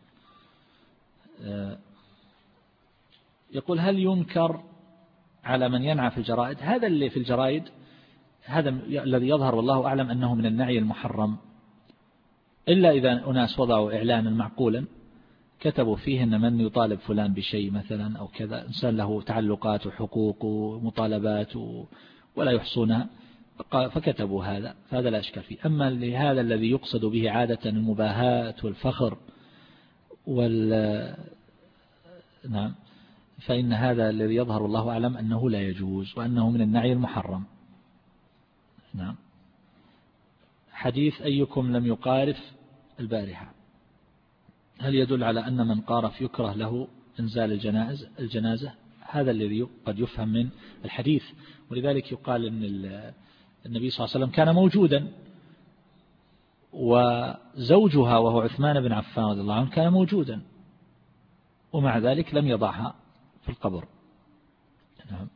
يقول هل ينكر على من ينعى في الجرائد؟ هذا اللي في الجرائد هذا الذي يظهر والله أعلم أنه من النعي المحرم، إلا إذا أناس وضعوا إعلانا معقولا كتبوا فيه أن من يطالب فلان بشيء مثلا أو كذا، إنسان له تعلقات وحقوق ومطالبات ولا يحصونها فكتبوا هذا، فهذا لا أشكال فيه. أما لهذا الذي يقصد به عادة المباهاة والفخر وال نعم فإن هذا الذي يظهر الله أعلم أنه لا يجوز وأنه من النعي المحرم. نعم. حديث أيكم لم يقارف البارحة هل يدل على أن من قارف يكره له إنزال الجنائز الجنازة؟ هذا الذي قد يفهم من الحديث، ولذلك يقال أن النبي صلى الله عليه وسلم كان موجودا وزوجها وهو عثمان بن عفان رضي الله عنه كان موجودا ومع ذلك لم يضعها في القبر. نعم.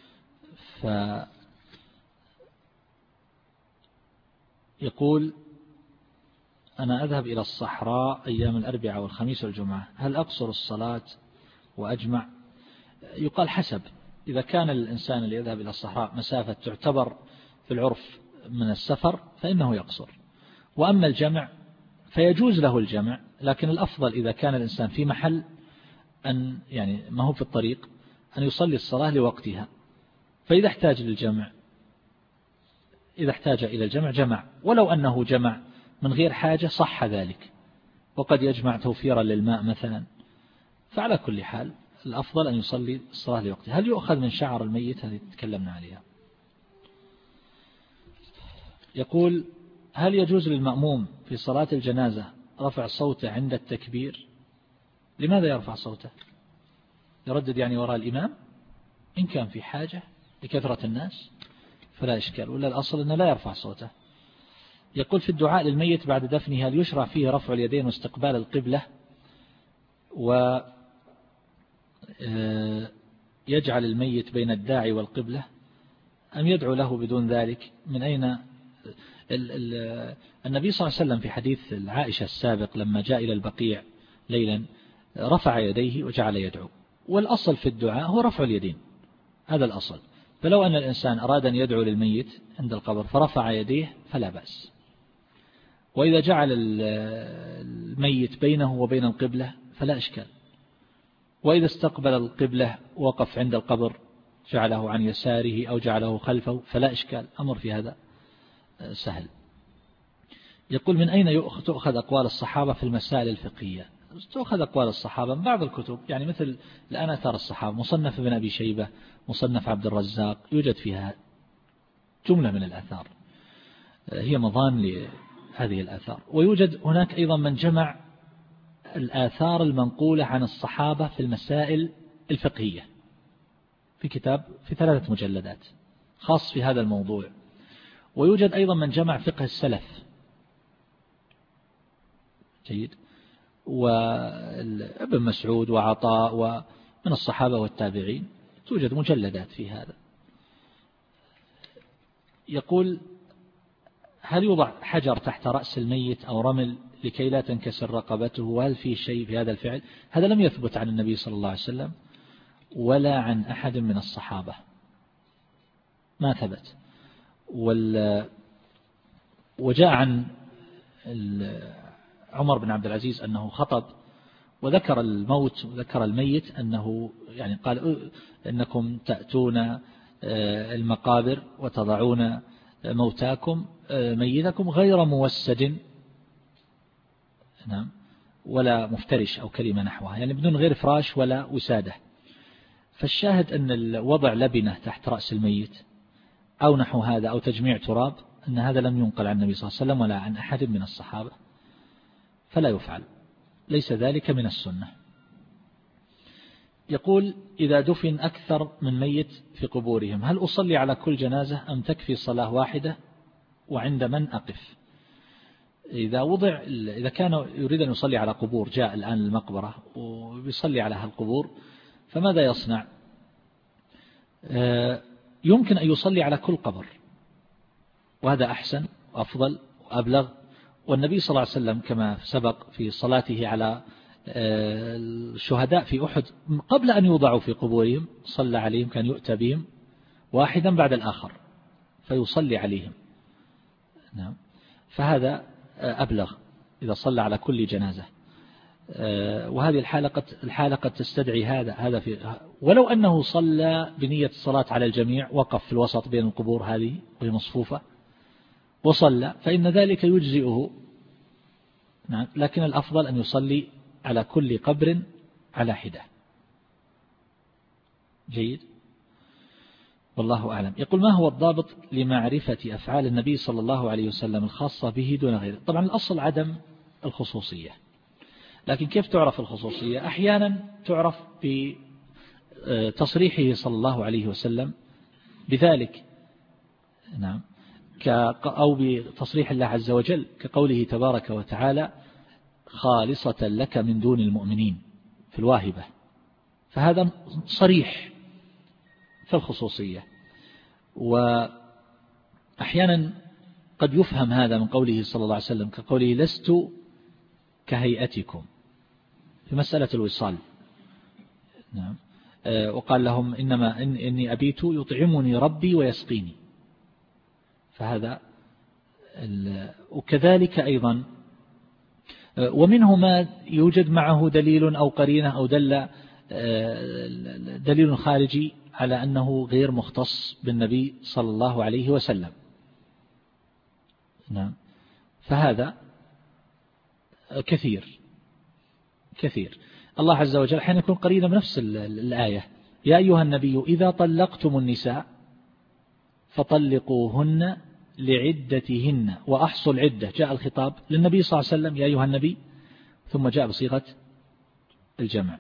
فيقول أنا أذهب إلى الصحراء أيام الأربعاء والخميس والجمعة، هل أقصر الصلاة وأجمع؟ يقال حسب، إذا كان الإنسان اللي يذهب إلى الصحراء مسافة تعتبر في العرف من السفر فإنه يقصر، وأما الجمع فيجوز له الجمع، لكن الأفضل إذا كان الإنسان في محل أن يعني ما هو في الطريق أن يصلي الصلاة لوقتها، فإذا احتاج للجمع إذا احتاج إلى الجمع جمع، ولو أنه جمع من غير حاجة صح ذلك، وقد يجمع توفيرا للماء مثلا، فعلى كل حال الأفضل أن يصلي الصلاة لوقتها. هل يؤخذ من شعر الميت؟ هذه تكلمنا عليها. يقول هل يجوز للمأموم في صلاة الجنازة رفع صوته عند التكبير؟ لماذا يرفع صوته؟ يردد يعني وراء الإمام؟ إن كان في حاجة لكثرة الناس فلا إشكال، ولا الأصل أنه لا يرفع صوته. يقول في الدعاء للميت بعد دفنه هل يشرع فيه رفع اليدين واستقبال القبلة ويجعل الميت بين الداعي والقبلة أم يدعو له بدون ذلك؟ من أين النبي صلى الله عليه وسلم في حديث عائشة السابق لما جاء إلى البقيع ليلا رفع يديه وجعل يدعو، والأصل في الدعاء هو رفع اليدين، هذا الأصل. فلو أن الإنسان أراد أن يدعو للميت عند القبر فرفع يديه فلا بأس، وإذا جعل الميت بينه وبين القبلة فلا إشكال، وإذا استقبل القبلة وقف عند القبر جعله عن يساره أو جعله خلفه فلا إشكال، أمر في هذا سهل. يقول من أين تؤخذ أقوال الصحابة في المسائل الفقهية؟ تؤخذ أقوال الصحابة من بعض الكتب، يعني مثل الآن أثار الصحابة، مصنف ابن أبي شيبة، مصنف عبد الرزاق، يوجد فيها جملة من الآثار هي مضان لهذه الآثار. ويوجد هناك أيضا من جمع الآثار المنقولة عن الصحابة في المسائل الفقهية في كتاب في ثلاثة مجلدات خاص في هذا الموضوع. ويوجد أيضا من جمع فقه السلف، جيد، وابن مسعود وعطاء ومن الصحابة والتابعين، توجد مجلدات في هذا. يقول هل يوضع حجر تحت رأس الميت أو رمل لكي لا تنكسر رقبته، وهل في شيء في هذا الفعل؟ هذا لم يثبت عن النبي صلى الله عليه وسلم ولا عن أحد من الصحابة، ما ثبت. وجاء عن عمر بن عبد العزيز أنه خطب وذكر الموت وذكر الميت، أنه يعني قال إنكم تأتون المقابر وتضعون موتاكم ميتكم غير موسد، نعم، ولا مفترش أو كلمة نحوها، يعني بدون غير فراش ولا وسادة. فالشاهد أن وضع لبنة تحت رأس الميت أو نحو هذا أو تجميع تراب أن هذا لم ينقل عن النبي صلى الله عليه وسلم ولا عن أحد من الصحابة، فلا يفعل، ليس ذلك من السنة. يقول إذا دفن أكثر من ميت في قبورهم هل أصلي على كل جنازة أم تكفي صلاة واحدة وعند من أقف؟ إذا وضع إذا كان يريد أن يصلي على قبور، جاء الآن المقبرة ويصلي على هالقبور، فماذا يصنع؟ يمكن أن يصلي على كل قبر، وهذا أحسن وأفضل وأبلغ. والنبي صلى الله عليه وسلم كما سبق في صلاته على الشهداء في أحد قبل أن يوضعوا في قبورهم صلى عليهم، كان يؤتى بهم واحدا بعد الآخر فيصلي عليهم. نعم، فهذا أبلغ إذا صلى على كل جنازة. وهذه الحالة قد الحالة قد تستدعي هذا هذا في ولو أنه صلى بنية الصلاة على الجميع، وقف في الوسط بين القبور هذه وهي مصفوفة وصلى، فإن ذلك يجزئه. نعم، لكن الأفضل أن يصلي على كل قبر على حدة. جيد، والله أعلم. يقول ما هو الضابط لمعرفة أفعال النبي صلى الله عليه وسلم الخاصة به دون غيره؟ طبعا الأصل عدم الخصوصية، لكن كيف تعرف الخصوصية؟ أحيانا تعرف بتصريحه صلى الله عليه وسلم بذلك، نعم، أو بتصريح الله عز وجل كقوله تبارك وتعالى خالصة لك من دون المؤمنين في الواهبة، فهذا صريح في الخصوصية. وأحيانا قد يفهم هذا من قوله صلى الله عليه وسلم كقوله لست كهيئتكم في مسألة الوصال. نعم، وقال لهم إنما إن إني أبيت يطعمني ربي ويسقيني، فهذا. وكذلك أيضا ومنه ما يوجد معه دليل أو قرينة أو دل دليل خارجي على أنه غير مختص بالنبي صلى الله عليه وسلم. نعم، فهذا كثير كثير. الله عز وجل حين يكون قرينة بنفس الآية يا أيها النبي إذا طلقتم النساء فطلقوهن لعدتهن وأحصوا العدة، جاء الخطاب للنبي صلى الله عليه وسلم يا أيها النبي، ثم جاء بصيغة الجمع.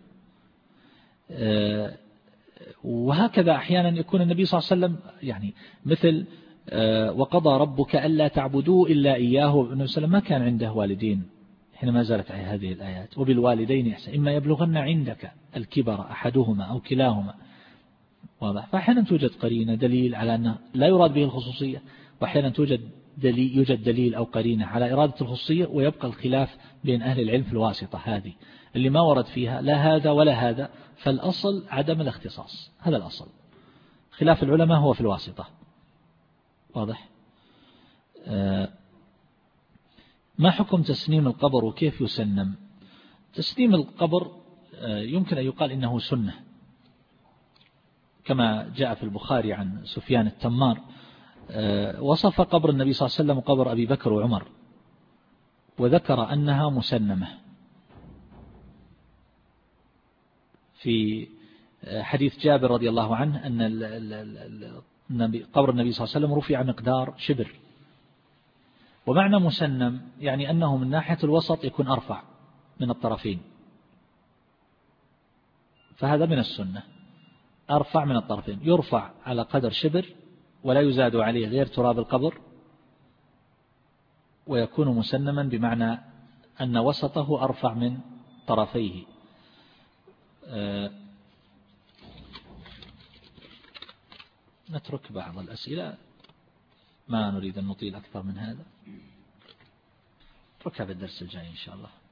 وهكذا أحيانا يكون النبي صلى الله عليه وسلم يعني مثل وقضى ربك ألا تعبدوا إلا إياه. النبي صلى الله عليه وسلم ما كان عنده والدين حينما نزلت هذه الآيات وبالوالدين إحسانا إما يبلغن عندك الكبر أحدهما أو كلاهما، واضح. فأحيانا توجد قرينة دليل على أنه لا يراد به الخصوصية، وأحيانا توجد دليل يوجد دليل أو قرينة على إرادة الخصوصية، ويبقى الخلاف بين أهل العلم في الواسطة هذه اللي ما ورد فيها لا هذا ولا هذا، فالأصل عدم الاختصاص، هذا الأصل. خلاف العلماء هو في الواسطة، واضح. آه ما حكم تسنيم القبر وكيف يسنم؟ تسنيم القبر آه يمكن أن يقال إنه سنة، كما جاء في البخاري عن سفيان التمار آه وصف قبر النبي صلى الله عليه وسلم وقبر أبي بكر وعمر وذكر أنها مسنمة في حديث جابر رضي الله عنه أن قبر النبي صلى الله عليه وسلم رفع مقدار شبر. ومعنى مسنم يعني أنه من ناحية الوسط يكون أرفع من الطرفين، فهذا من السنة، أرفع من الطرفين، يرفع على قدر شبر ولا يزاد عليه غير تراب القبر، ويكون مسنما بمعنى أن وسطه أرفع من طرفيه. أه نترك بعض الأسئلة، ما نريد أن نطيل أكثر من هذا، نتركها بالدرس الجاي إن شاء الله.